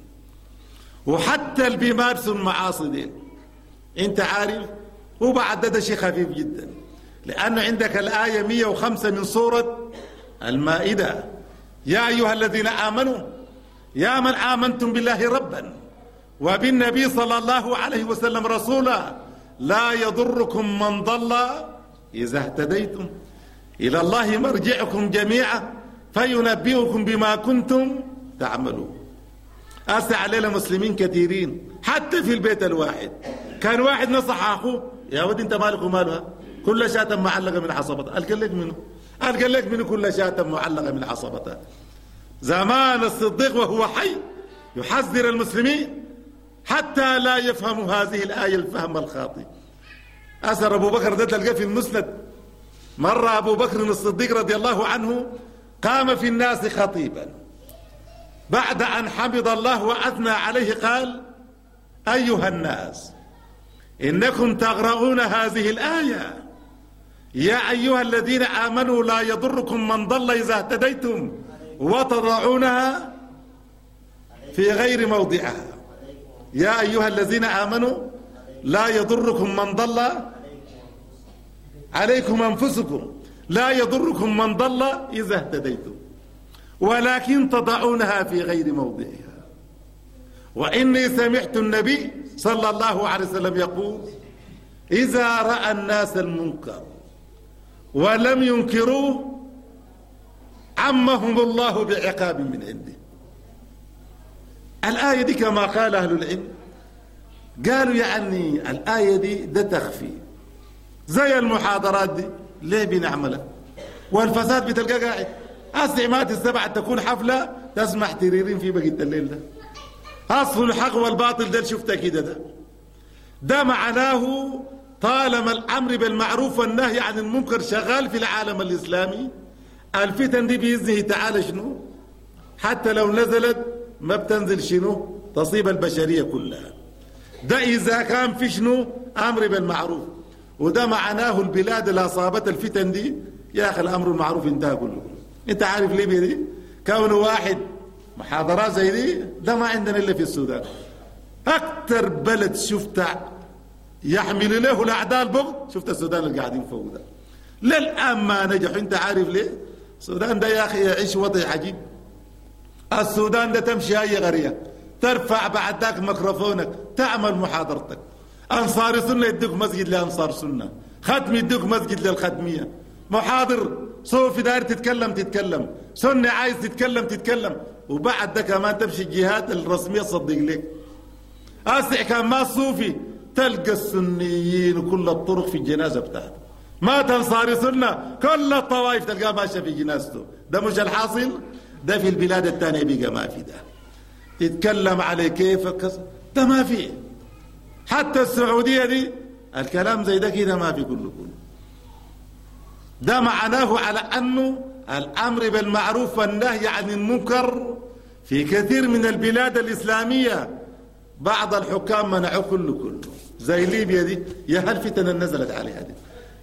وحتى اللي بيمارسوا المعاصي دي انت عارف هو بعد ده شيء خفيف جدا لأنه عندك الآية مئة وخمسة من سورة المائدة يا أيها الذين آمنوا يا من آمنتم بالله ربا وبالنبي صلى الله عليه وسلم رسولا لا يضركم من ضل إذا اهتديتم إلى الله مرجعكم جميعا فينبئكم بما كنتم تعملون. أسع علينا مسلمين كثيرين حتى في البيت الواحد كان واحد نصح أخوه يا ودي انت مالك ومالها كل شاة معلقة من عصبتها. قال لك منه قال لك منه كل شاة معلقة من عصبتها. زمان الصديق وهو حي يحذر المسلمين حتى لا يفهموا هذه الآية الفهم الخاطئ. أثر أبو بكر ده تلقاه في المسند. مرة أبو بكر الصديق رضي الله عنه قام في الناس خطيبا بعد أن حمد الله وأثنى عليه قال أيها الناس إنكم تقرؤون هذه الآية يا أيها الذين آمنوا لا يضركم من ضل إذا اهتديتم وتضعونها في غير موضعها. يا أيها الذين آمنوا لا يضركم من ضل عليكم أنفسكم لا يضركم من ضل إذا اهتديتم ولكن تضعونها في غير موضعها. وإني سمعت النبي صلى الله عليه وسلم يقول إذا رأى الناس المنكر ولم ينكروه عمهم الله بعقاب من عنده. الآية دي كما قال أهل العلم قالوا يعني الآية دي ده تخفي زي المحاضرات دي ليه بنعملها والفساد بتلقى قاعد أسعمات السبعة تكون حفلة تسمح تريرين في بقية الليل ده. أصل الحق والباطل ده شفتها كده ده ده معناه طالما الأمر بالمعروف والنهي عن المنكر شغال في العالم الإسلامي الفتن دي بإذنه تعالى شنو حتى لو نزلت ما بتنزل شنو تصيب البشرية كلها. ده إذا كان في شنو أمر بالمعروف. وده معناه البلاد اللي أصابت الفتن دي يا أخي الأمر المعروف انتهى كله. انت عارف ليبيا دي كونه واحد محاضرات زي دي ده ما عندنا إلا في السودان. أكتر بلد شفتها يحمل له الأعداء البغض شفت السودان اللي قاعدين فوق ده للآن ما نجحوا. انت عارف ليه السودان ده يا أخي يعيش وضع عجيب. السودان ده تمشي أي قرية ترفع بعد ذاك ميكروفونك تعمل محاضرتك أنصار سنة يدوك مسجد لأنصار سنة ختم يدوك مسجد للختمية محاضر صوفي داير تتكلم تتكلم سنة عايز تتكلم تتكلم وبعد ده كمان تمشي الجهات الرسمية تصدق لك. أسع كان ما صوفي تلقى السنيين وكل الطرق في الجنازة بتاعته ما تنصار سنة كل الطوائف تلقاه ماشية في جنازته. ده مش الحاصل ده في البلاد الثانية بيقى ما في ده تتكلم على كيفك ده ما في. حتى السعودية دي الكلام زي ده كده ما في كله كله. ده معناه على أنه الأمر بالمعروف والنهي عن المنكر في كثير من البلاد الإسلامية بعض الحكام منعوا كله كله زي ليبيا دي يا هل فتن نزلت عليها دي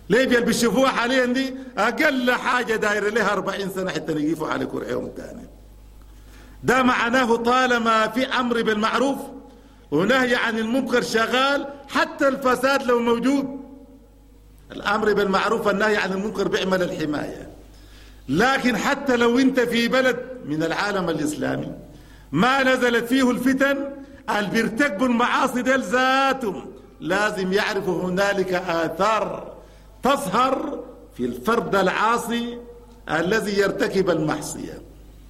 ليبيا اللي بيشوفوها حاليا دي اقل حاجه دايره لها أربعين سنه حتى نجيفوا على كرعيهم تاني. ده معناه طالما في امر بالمعروف ونهي عن المنكر شغال، حتى الفساد لو موجود الامر بالمعروف والنهي عن المنكر بيعمل الحمايه. لكن حتى لو انت في بلد من العالم الاسلامي ما نزلت فيه الفتن، اللي بيرتكبوا المعاصي ديل ذاتهم لازم يعرفوا هنالك آثار تظهر في الفرد العاصي الذي يرتكب المعصية.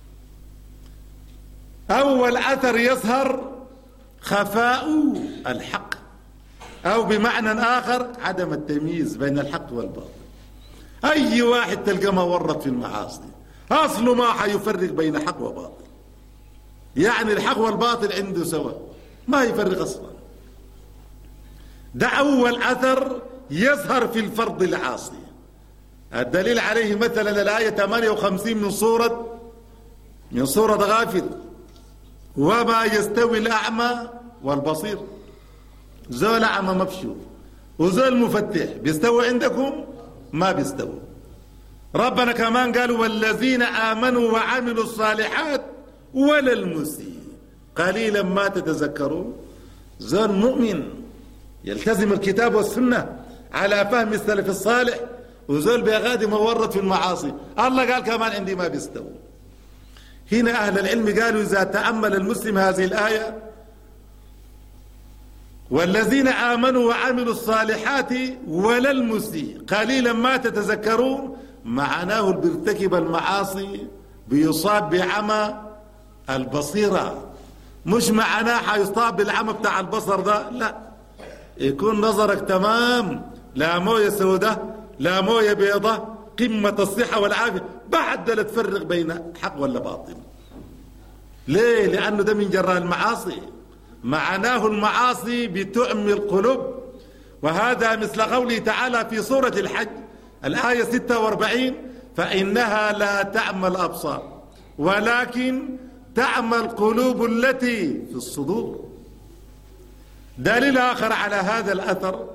أول أثر يظهر خفاء الحق، أو بمعنى آخر عدم التمييز بين الحق والباطل. أي واحد تلقى ما ورط في المعاصي أصله ما حيفرق بين حق وباطل، يعني الحق والباطل عنده سوا، ما يفرق أصلا. ده أول أثر يظهر في الفرد العاصي. الدليل عليه مثلا الآية ثمانية وخمسين من سورة من سورة غافر: وما يستوي الأعمى والبصير. زول أعمى ما بشوف وزول مفتح بيستوي عندكم؟ ما بيستوي. ربنا كمان قال: والذين آمنوا وعملوا الصالحات ولا المسيء قليلا ما تتذكرون. زول مؤمن يلتزم الكتاب والسنة على فهم السلف الصالح، وزول بيغادي مورط في المعاصي، الله قال كمان عندي ما بيستوي. هنا أهل العلم قالوا إذا تأمل المسلم هذه الآية: والذين آمنوا وعملوا الصالحات ولا المسيء قليلا ما تتذكرون، معناه اللي بيرتكب المعاصي بيصاب بعمى البصيرة، مش معناه حيصاب بالعمى بتاع البصر ده، لا، يكون نظرك تمام، لا موية سوداء لا موية بيضاء، قمة الصحة والعافية، بعد لا تفرق بين حق ولا باطل. ليه؟ لأنه ده من جراء المعاصي، معناه المعاصي بتعمي القلوب. وهذا مثل قوله تعالى في سورة الحج الآية ستة وأربعين: فإنها لا تعمى الأبصار ولكن تعمى القلوب التي في الصدور. دليل آخر على هذا الأثر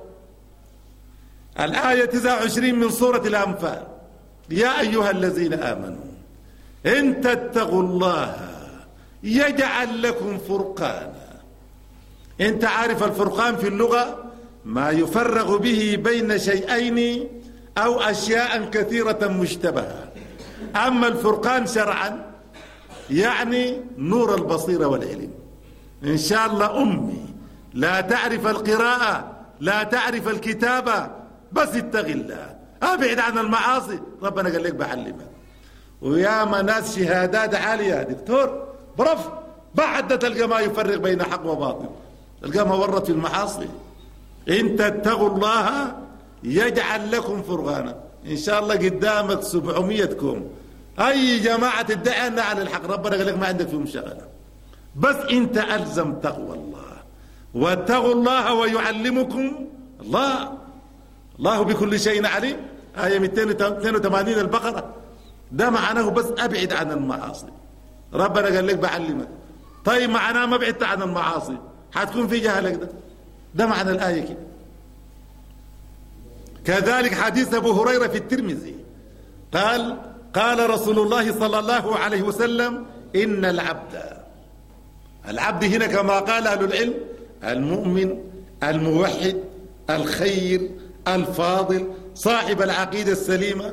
الآية تسعة وعشرين من سورة الأنفال: يا أيها الذين آمنوا إن تتقوا الله يجعل لكم فرقانا. انت عارف الفرقان في اللغة ما يفرق به بين شيئين أو أشياء كثيرة مشتبهة. أما الفرقان شرعا يعني نور البصيرة والعلم. إن شاء الله أمي لا تعرف القراءة لا تعرف الكتابة، بس اتق الله، ابعد عن المعاصي، ربنا قال لك بعلمك. وياما ناس شهادات عالية دكتور برف، بعد تلقى ما يفرق بين حق وباطل، تلقى ما ورط في المعاصي. إن تتقوا الله يجعل لكم فرقانا. إن شاء الله قدامك سبعمية كوم أي جماعة تدعي أنها على الحق، ربنا قال لك ما عندك فيهم شغلة، بس أنت ألزم تقوى الله. واتقوا الله ويعلمكم الله، الله بكل شيء عليم، آية مئتين واثنين وثمانين البقرة. ده معناه بس أبعد عن المعاصي، ربنا قال لك بعلمك. طيب معناه ما بعدت عن المعاصي حتكون في جهلك. ده ده معنى الآية كده. كذلك حديث أبو هريرة في الترمذي قال: قال رسول الله صلى الله عليه وسلم: إن العبد العبد هنا كما قال أهل العلم المؤمن الموحد الخير الفاضل صاحب العقيدة السليمة،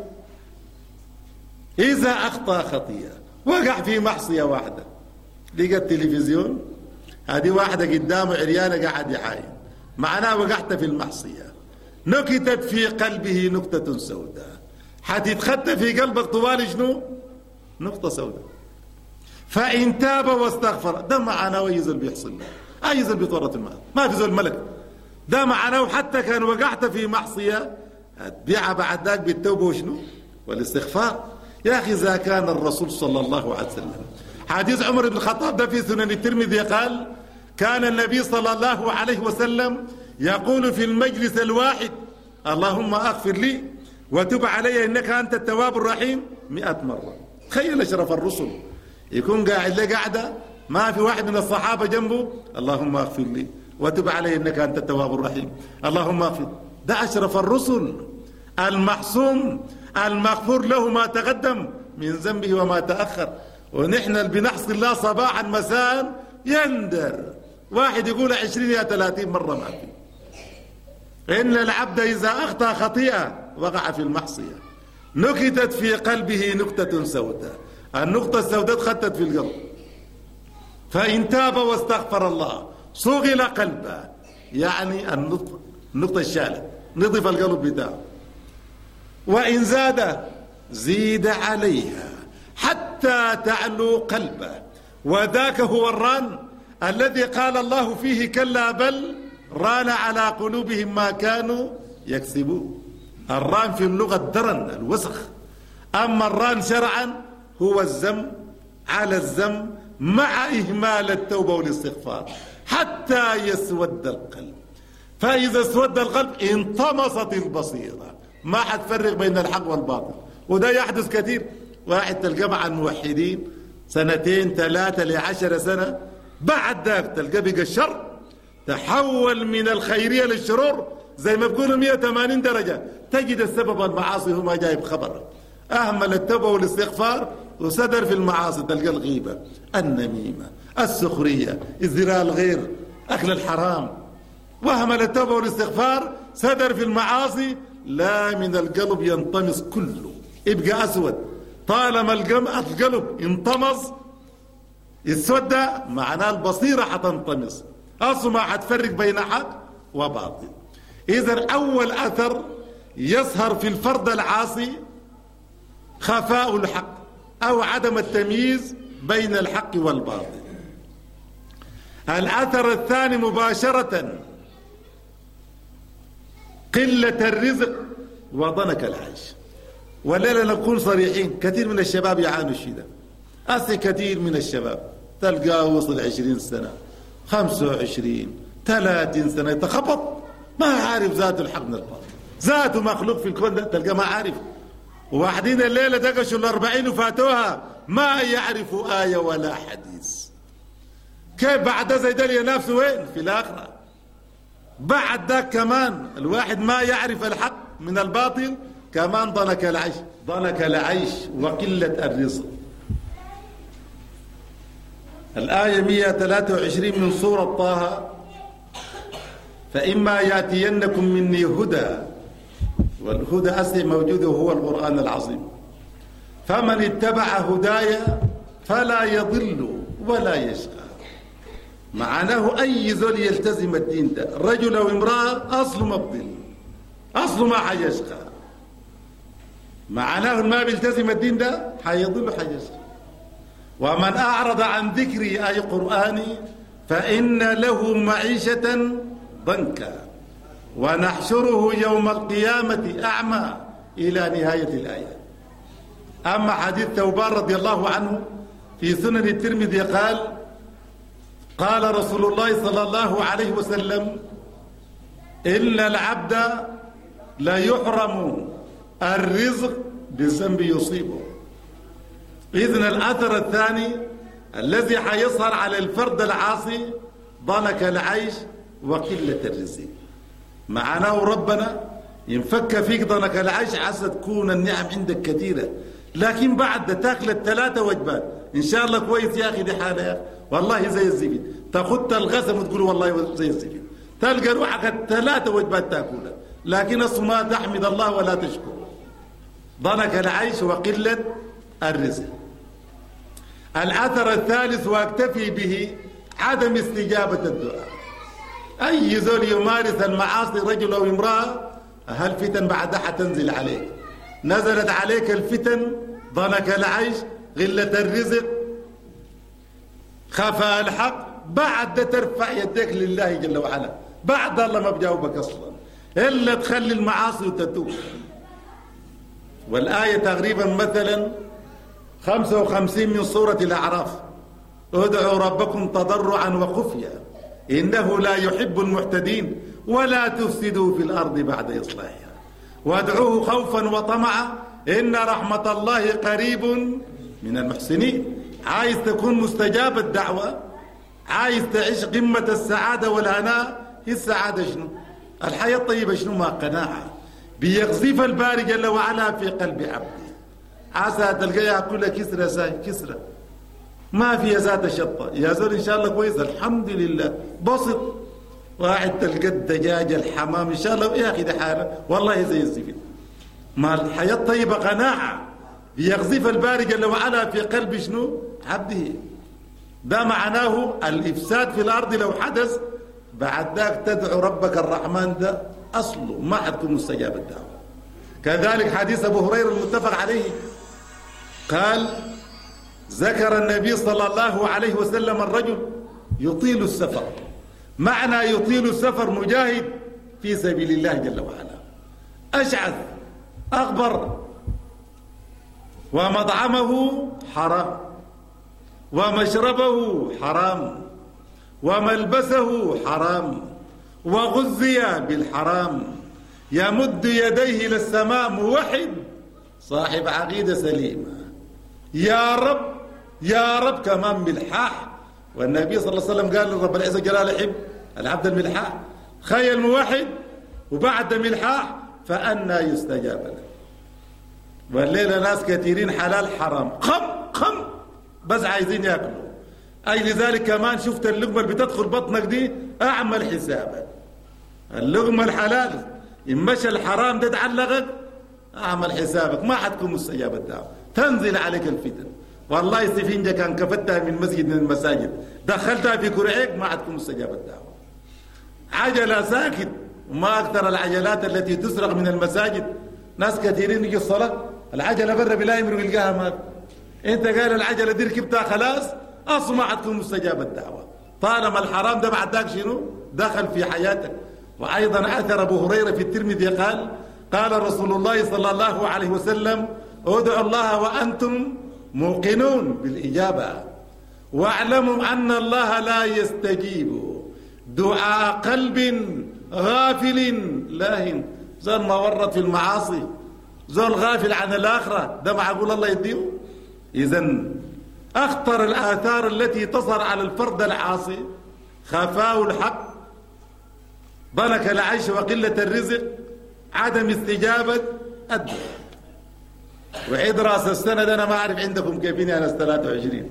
إذا أخطأ خطيئة وقع في معصية واحدة، لقى التلفزيون هذه واحدة قدامه عريانة قاعد يعاين، معناه وقعت في المعصية، نكتت في قلبه نكتة سوداء، حتتخطى في قلبك طوال شنو؟ نقطة سوداء. فإن تاب واستغفر، ده معناه يزل بيحصل له، أي زل بيتورط المال، ما في زل ملك. ده معناه حتى كان وقعت في معصية تبيعها بعد ذاك بالتوبة وشنو؟ والاستغفار. يا أخي إذا كان الرسول صلى الله عليه وسلم، حديث عمر بن الخطاب ده في سنن الترمذي قال: كان النبي صلى الله عليه وسلم يقول في المجلس الواحد: اللهم أغفر لي وتب علي إنك أنت التواب الرحيم مئة مرة. تخيل أشرف الرسل يكون قاعد له قاعدة ما في واحد من الصحابة جنبه: اللهم اغفر لي وتب علي إنك أنت التواب الرحيم، اللهم اغفر. ده أشرف الرسل المحصوم المغفور له ما تقدم من ذنبه وما تأخر. ونحن اللي بنحصي الله صباحا مساء يندر، واحد يقول عشرين يا ثلاثين مرة ما في. إن العبد إذا أخطأ خطيئة وقع في المعصية نكتت في قلبه نكتة سوداء، النقطة السوداء خطت في القلب، فإن تاب واستغفر الله صغل قلبه، يعني النقطة النقطة الشالة نضف القلب بتاعه. وإن زاد زيد عليها حتى تعلو قلبه، وذاك هو الران الذي قال الله فيه كلا بل ران على قلوبهم ما كانوا يكسبون. الران في اللغة الدرن الوسخ، أما الران شرعا هو الذم على الذم مع إهمال التوبة والاستغفار حتى يسود القلب. فإذا اسود القلب انطمست البصيرة، ما حتفرق بين الحق والباطل. وده يحدث كثير، واحد تلقى مع الموحدين سنتين ثلاثة لعشر سنة، بعد ذاك تلقى بقى الشر تحول من الخيرية للشرور زي ما بيقولوا مئة وثمانين درجة. تجد السبب المعاصي هو ما جايب خبر، أهمل التوبة والاستغفار وصدر في المعاصي. تلقى الغيبة، النميمة، السخرية، ازدراء الغير، أكل الحرام، وأهمل التوبة والاستغفار صدر في المعاصي. لا، من القلب ينطمس كله، يبقى أسود. طالما القلب انطمس السود معناه البصيرة حتنطمس، أصلا ما حتفرق بين حق وباطل. إذا أول أثر يظهر في الفرد العاصي خفاء الحق أو عدم التمييز بين الحق والباطل. الأثر الثاني مباشرة قلة الرزق وضنك العيش. والليلة نكون صريحين، كثير من الشباب يعانوا الشيء ده. أسي كثير من الشباب تلقاه وصل عشرين سنة، خمسة وعشرين، ثلاثين سنة يتخبط، ما عارف ذاته الحق من الباطل، ذاته مخلوق في الكون ده تلقاه ما عارف. وواحدين الليلة دقشوا الأربعين وفاتوها ما يعرفوا آية ولا حديث. كيف بعد زي ده ينافسوا وين؟ في الآخرة. بعد ده كمان الواحد ما يعرف الحق من الباطل، كمان ضنك العيش، ضنك العيش وقلة الرزق. الآية مئة وثلاثة وعشرين من سورة طه: فإما يأتينكم مني هدى، والهدى أصلي موجود وهو القرآن العظيم، فمن اتبع هدايا فلا يضل ولا يشقى. معناه أي زول يلتزم الدين ده، رجل أو امرأة، أصله ما بضل، أصله ما حيشقى. معناه ما بيلتزم الدين ده حيضل حيشقى. ومن أعرض عن ذكري أي قرآني فإن له معيشة ضنكا ونحشره يوم القيامة أعمى إلى نهاية الآية. أما حديث ثوبان رضي الله عنه في سنن الترمذي قال: قال رسول الله صلى الله عليه وسلم: إن العبد لا يحرم الرزق بالذنب يصيبه. إذن الأثر الثاني الذي حيظهر على الفرد العاصي ضنك العيش وقلة الرزق. معناه ربنا ينفك فيك ضنك العيش عسى تكون النعم عندك كثيرة، لكن بعد تاكل الثلاثة وجبات إن شاء الله كويس يا أخي، دي حالة يا أخي والله زي الزبيب، تاخد الغسم وتقول والله زي الزبيب، تلقى روحك الثلاثة وجبات تاكلها، لكن أصلا ما تحمد الله ولا تشكر. ضنك العيش وقلة الرزق. الأثر الثالث واكتفي به عدم استجابة الدعاء. أي زول يمارس المعاصي رجل أو امرأة هالفتن بعدها حتنزل عليك. نزلت عليك الفتن، ضنك العيش، غلة الرزق، خفاء الحق، بعد ترفع يديك لله جل وعلا، بعد الله ما بجاوبك أصلا إلا تخلي المعاصي وتتوب. والآية تقريبا مثلا خمسة وخمسين من سورة الأعراف: ادعوا ربكم تضرعا وخفيا إنه لا يحب المعتدين ولا تفسدوا في الأرض بعد إصلاحها وادعوه خوفا وطمعا إن رحمة الله قريب من المحسنين. عايز تكون مستجاب الدعوة، عايز تعيش قمة السعادة والهناء. هي السعادة شنو؟ الحياة الطيبة شنو؟ ما قناعة بيقذف الباري جل وعلا في قلب عبده. عسى تلقاها كلها كسرة ساي كسرة ما فيها ذات شطة، يا زول إن شاء الله كويس الحمد لله بسط. واحد تلقى الدجاج الحمام إن شاء الله يا أخي ده حالة والله زي الزفت. ما الحياة الطيبة قناعة بيقذف الباري جل وعلا في قلب شنو؟ عبده. ده معناه الإفساد في الأرض لو حدث بعد ذاك تدعو ربك الرحمن، ده أصله ما حتكون مستجاب الدعوة. كذلك حديث أبو هريرة المتفق عليه قال ذكر النبي صلى الله عليه وسلم الرجل يطيل السفر. معنى يطيل السفر مجاهد في سبيل الله جل وعلا، أشعث أغبر، ومطعمه حرام، ومشربه حرام، وملبسه حرام، وغذي بالحرام، يمد يديه للسماء موحد صاحب عقيدة سليمة، يا رب يا رب كمان ملحاح. والنبي صلى الله عليه وسلم قال للرب العزة جلاله حب العبد الملحاح. خيل موحد وبعد ملحاح فأنا يستجاب له. والليلة ناس كثيرين حلال حرام قم قم بس عايزين ياكلوا. أي لذلك كمان شفت اللقمة اللي بتدخل بطنك دي أعمل حسابك. اللقمة الحلال إن مشى الحرام ده تعلقك أعمل حسابك ما حتكون مستجاب الدعوة، تنزل عليك الفتن. والله سفينجة كان كفتها من مسجد من المساجد دخلتها في كرعيك ما حتكون مستجاب الدعوة. عجلة ساكت، وما أكثر العجلات التي تسرق من المساجد. ناس كثيرين يجي الصلاة العجلة برا بلا يمر يلقاها مات. انت قال العجلة دي ركبتها خلاص أصلا ما حتكون مستجاب الدعوة طالما الحرام ده بعد ذاك شنو دخل في حياتك. وأيضا أثر أبو هريرة في الترمذي قال قال رسول الله صلى الله عليه وسلم ادعوا الله وأنتم موقنون بالإجابة واعلموا أن الله لا يستجيب دعاء قلب غافل لاهٍ. زول ما ورط في المعاصي، زول غافل عن الآخرة، ده معقول الله يديه؟ إذن أخطر الآثار التي تصر على الفرد العاصي خفاء الحق، ضنك العيش وقلة الرزق، عدم استجابة الدعاء. وعيد راس السنة ده أنا ما أعرف عندكم كيفين أنا ثلاثة وعشرين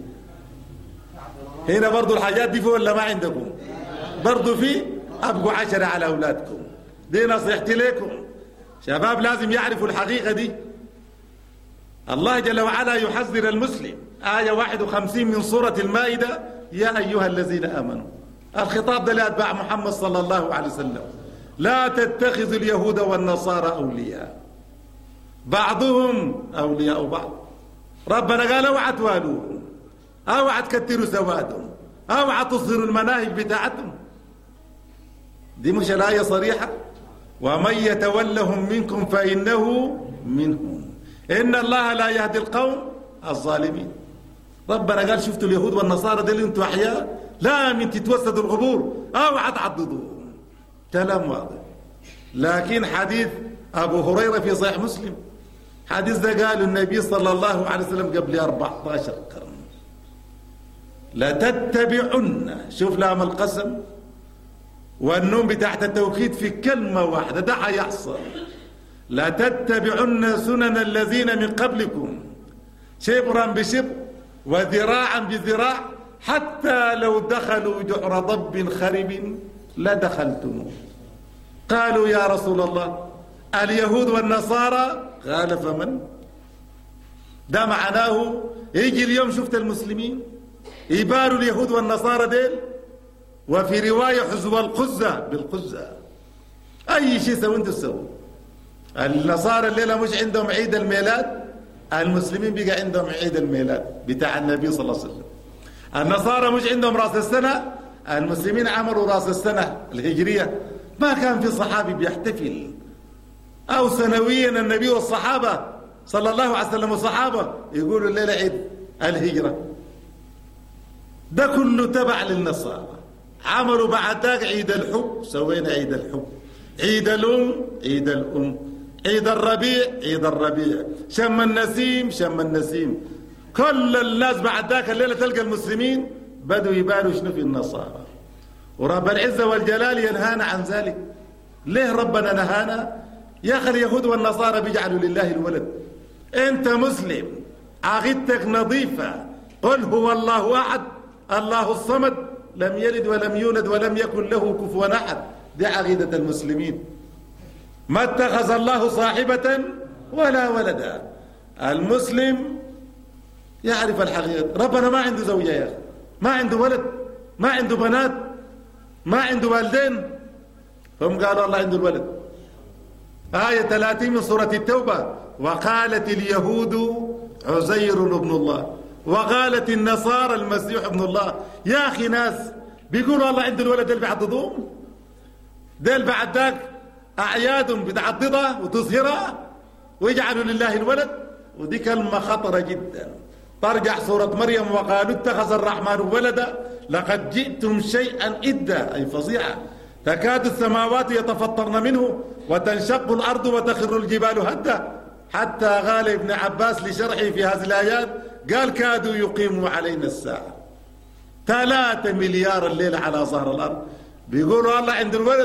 هنا برضو الحاجات دي في ولا ما عندكم؟ برضو في أبقوا عشرة على أولادكم. دي نصيحتي لكم شباب لازم يعرفوا الحقيقة دي. الله جل وعلا يحذر المسلم آية واحد وخمسين من سورة المائدة يا أيها الذين آمنوا. الخطاب ده لأتباع محمد صلى الله عليه وسلم لا تتخذوا اليهود والنصارى أولياء بعضهم أولياء بعض. ربنا قال اوعى توالوهم، اوعى تكتروا سوادهم، اوعى تصهروا المناهج بتاعتهم. دي مش الآية صريحة؟ ومن يتولهم منكم فإنه منهم إن الله لا يهدي القوم الظالمين. ربنا قال شفتوا اليهود والنصارى دي اللي انتوا أحياء لا من تتوسدوا القبور اوعى تعضدوهم. كلام واضح. لكن حديث أبو هريرة في صحيح مسلم حديث ده قال النبي صلى الله عليه وسلم قبل أربعة عشر قرن لتتبعن، شوف لام القسم والنوم بتاعت التوكيد في كلمة واحدة ده حيحصل. لتتبعن سنن الذين من قبلكم شبرا بشبر وذراعا بذراع حتى لو دخلوا جحر ضب خرب لدخلتموه. قالوا يا رسول الله اليهود والنصارى قال فمن؟ ده معناه يجي اليوم شفت المسلمين يباروا اليهود والنصارى ديل، وفي رواية حزو القزة بالقزة. أي شيء سووا انتوا سووا. النصارى الليلة مش عندهم عيد الميلاد، المسلمين بقى عندهم عيد الميلاد بتاع النبي صلى الله عليه وسلم. النصارى مش عندهم راس السنة، المسلمين عملوا راس السنة الهجرية. ما كان في صحابي بيحتفل أو سنويا النبي والصحابة صلى الله عليه وسلم والصحابة يقولوا الليلة عيد الهجرة. ده كله تبع للنصارى. عملوا بعد ذاك عيد الحب، سوينا عيد الحب، عيد الأم عيد الأم، عيد الربيع عيد الربيع، شم النسيم شم النسيم. كل الناس بعد ذاك الليلة تلقى المسلمين بدوا يبالوا شنو في النصارى. ورب العزة والجلال ينهانا عن ذلك. ليه ربنا نهانا؟ يا أخي اليهود والنصارى بيجعلوا لله الولد. أنت مسلم عقيدتك نظيفة، قل هو الله أحد الله الصمد لم يلد ولم يولد ولم يكن له كفوا أحد، دي عقيدة المسلمين. ما اتخذ الله صاحبة ولا ولدا. المسلم يعرف الحقيقة، ربنا ما عنده زوجة يا أخي، ما عنده ولد، ما عنده بنات، ما عنده والدين، هم قالوا الله عنده الولد. آية ثلاثين من سورة التوبة: وقالت اليهود عزير ابن الله وقالت النصارى المسيح ابن الله. يا أخي ناس بيقولوا الله عنده الولد، ديل بيعضدوهم، ديل بعد ذاك أعياد بتعضدها وتظهرها ويجعلوا لله الولد، ودي كلمة خطرة جدا. ترجع سورة مريم: وقالوا اتخذ الرحمن ولدا لقد جئتم شيئا إدا، أي فظيعة، تكاد السماوات يتفطرن منه وتنشق الأرض وتخر الجبال هدا. حتى قال ابن عباس لشرحه في هذه الآيات قال: كادوا يقيموا علينا الساعة. ثلاثة مليار الليلة على ظهر الأرض بيقولوا الله عند الولد.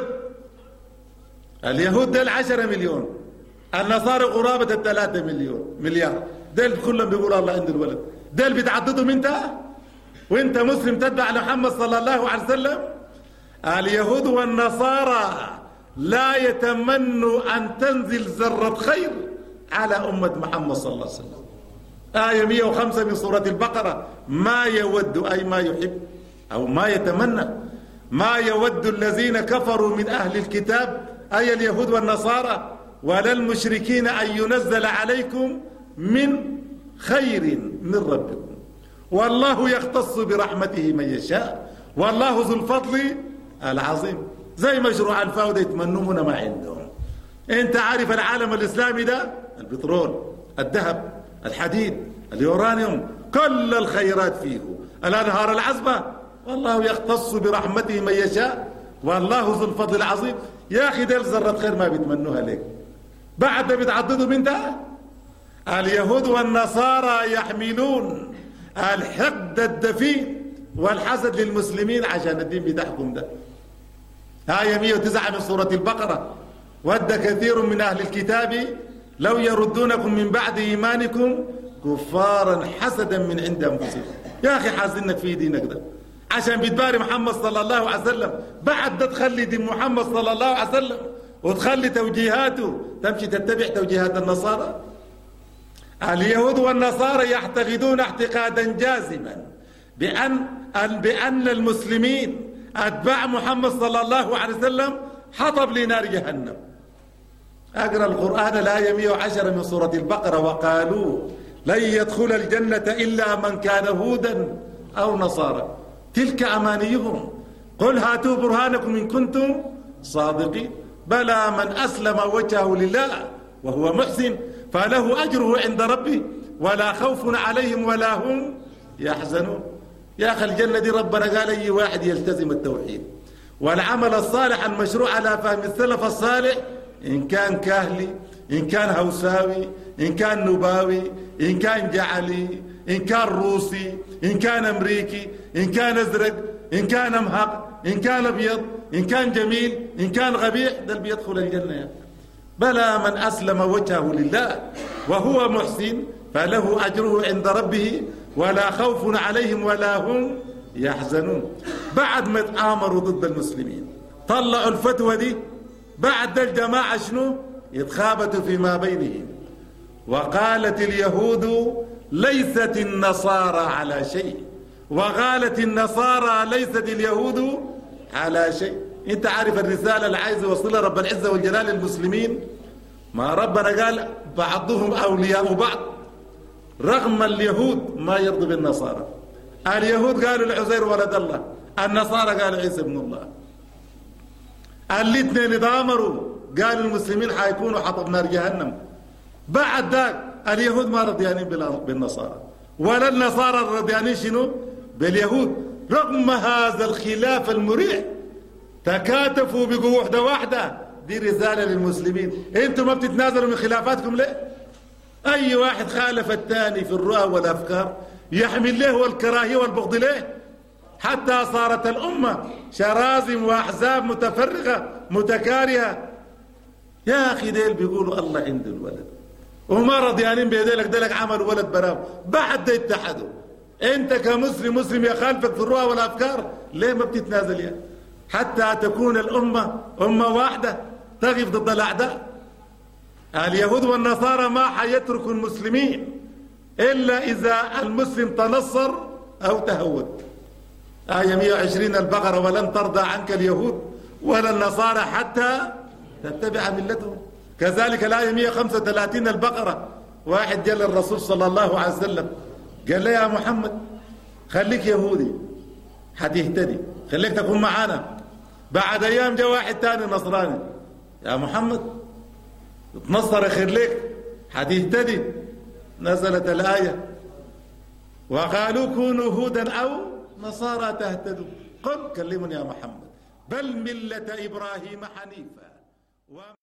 اليهود دل عشرة مليون، النصارى قرابة الثلاثة مليون مليار، دل كلهم بيقولوا الله عند الولد. دل بتعددهم انت وانت مسلم تتبع محمد صلى الله عليه وسلم. اليهود والنصارى لا يتمنوا أن تنزل ذرة خير على أمة محمد صلى الله عليه وسلم. آية مئة وخمسة من سورة البقرة: ما يود، أي ما يحب أو ما يتمنى، ما يود الذين كفروا من أهل الكتاب، أي اليهود والنصارى، ولا المشركين أن ينزل عليكم من خير من ربكم، والله يختص برحمته من يشاء، والله ذو الفضل العظيم. زي مشروع الفاودة يتمنون ما عندهم. انت عارف العالم الإسلامي ده البترول، الذهب، الحديد، اليورانيوم، كل الخيرات فيه، الأنهار العذبة، والله يختص برحمته من يشاء، والله ذو الفضل العظيم. يا أخي دل ذرة خير ما بيتمنوها لك، بعد بتعددوا من ده. اليهود والنصارى يحملون الحقد الدفين والحسد للمسلمين عشان الدين بتاعكم ده. آية مئة وتسعة من سورة البقرة: ود كثير من أهل الكتاب لو يردونكم من بعد إيمانكم كفارا حسدا من عند أنفسهم. يا أخي حاسدنك في دينك ده عشان بتباري محمد صلى الله عليه وسلم، بعد ده تخلي دين محمد صلى الله عليه وسلم وتخلي توجيهاته تمشي تتبع توجيهات النصارى. اليهود والنصارى يعتقدون اعتقادا جازما بأن بأن المسلمين أتباع محمد صلى الله عليه وسلم حطب لنار جهنم. أقرأ القرآن الآية مئة وعشرة من سورة البقرة: وقالوا لن يدخل الجنة إلا من كان هودا أو نصارى تلك أمانيهم قل هاتوا برهانكم إن كنتم صادقين بلى من أسلم وجهه لله وهو محسن فله أجره عند ربه ولا خوف عليهم ولا هم يحزنون. يا أخي الجنة دي ربنا قال أي واحد يلتزم التوحيد والعمل الصالح المشروع على فهم السلف الصالح، إن كان كاهلي، إن كان هوساوي، إن كان نباوي، إن كان جعلي، إن كان روسي، إن كان أمريكي، إن كان أزرق، إن كان أمهق، إن كان أبيض، إن كان جميل، إن كان غبيح، ده اللي بيدخل الجنة يعني. بلى من أسلم وجهه لله وهو محسن فله أجره عند ربه ولا خوف عليهم ولا هم يحزنون. بعد ما تآمروا ضد المسلمين طلعوا الفتوى دي، بعد الجماعة شنو؟ يتخابطوا فيما بينهم. وقالت اليهود ليست النصارى على شيء وقالت النصارى ليست اليهود على شيء. انت عارف الرسالة اللي عايز يوصلها رب العزة والجلال للمسلمين؟ ما ربنا قال بعضهم أولياء بعض، رغم اليهود ما يرضي بالنصارى. اليهود قالوا العزير ولد الله، النصارى قالوا عيسى ابن الله. الاثنين اتآمروا قالوا المسلمين حيكونوا حطب نار جهنم. بعد ذاك اليهود ما رضيانين بالنصارى ولا النصارى رضيانين شنو؟ باليهود. رغم هذا الخلاف المريع تكاتفوا بقوة واحدة واحدة. دي رسالة للمسلمين، انتم ما بتتنازلوا من خلافاتكم ليه؟ اي واحد خالف الثاني في الرؤى والافكار يحمل له والكراهية والبغض ليه؟ حتى صارت الأمة شرازم وأحزاب متفرقة متكارهة. يا أخي ديل بيقولوا الله عنده الولد وما رضيانين بيديلك، ديلك عملوا ولد براو بعد ده اتحدوا. انت كمسلم مسلم يخالفك في الرؤى والأفكار، ليه ما بتتنازل يعني حتى تكون الأمة أمة واحدة تقف ضد الأعداء؟ اليهود والنصارى ما حيتركوا المسلمين إلا إذا المسلم تنصر أو تهود. آية مئة وعشرين البقرة: ولن ترضى عنك اليهود ولا النصارى حتى تتبع ملتهم. كذلك الآية مئة وخمسة وثلاثين البقرة، واحد جل الرسول صلى الله عليه وسلم قال له: يا محمد خليك يهودي حتهتدي، خليك تكون معانا. بعد أيام جاء واحد تاني نصراني: يا محمد تنصر خير لك حتهتدي. نزلت الآية: وقالوا كونوا هودا أو نصارى تهتدوا. قل كلمني يا محمد بل ملة إبراهيم حنيفا.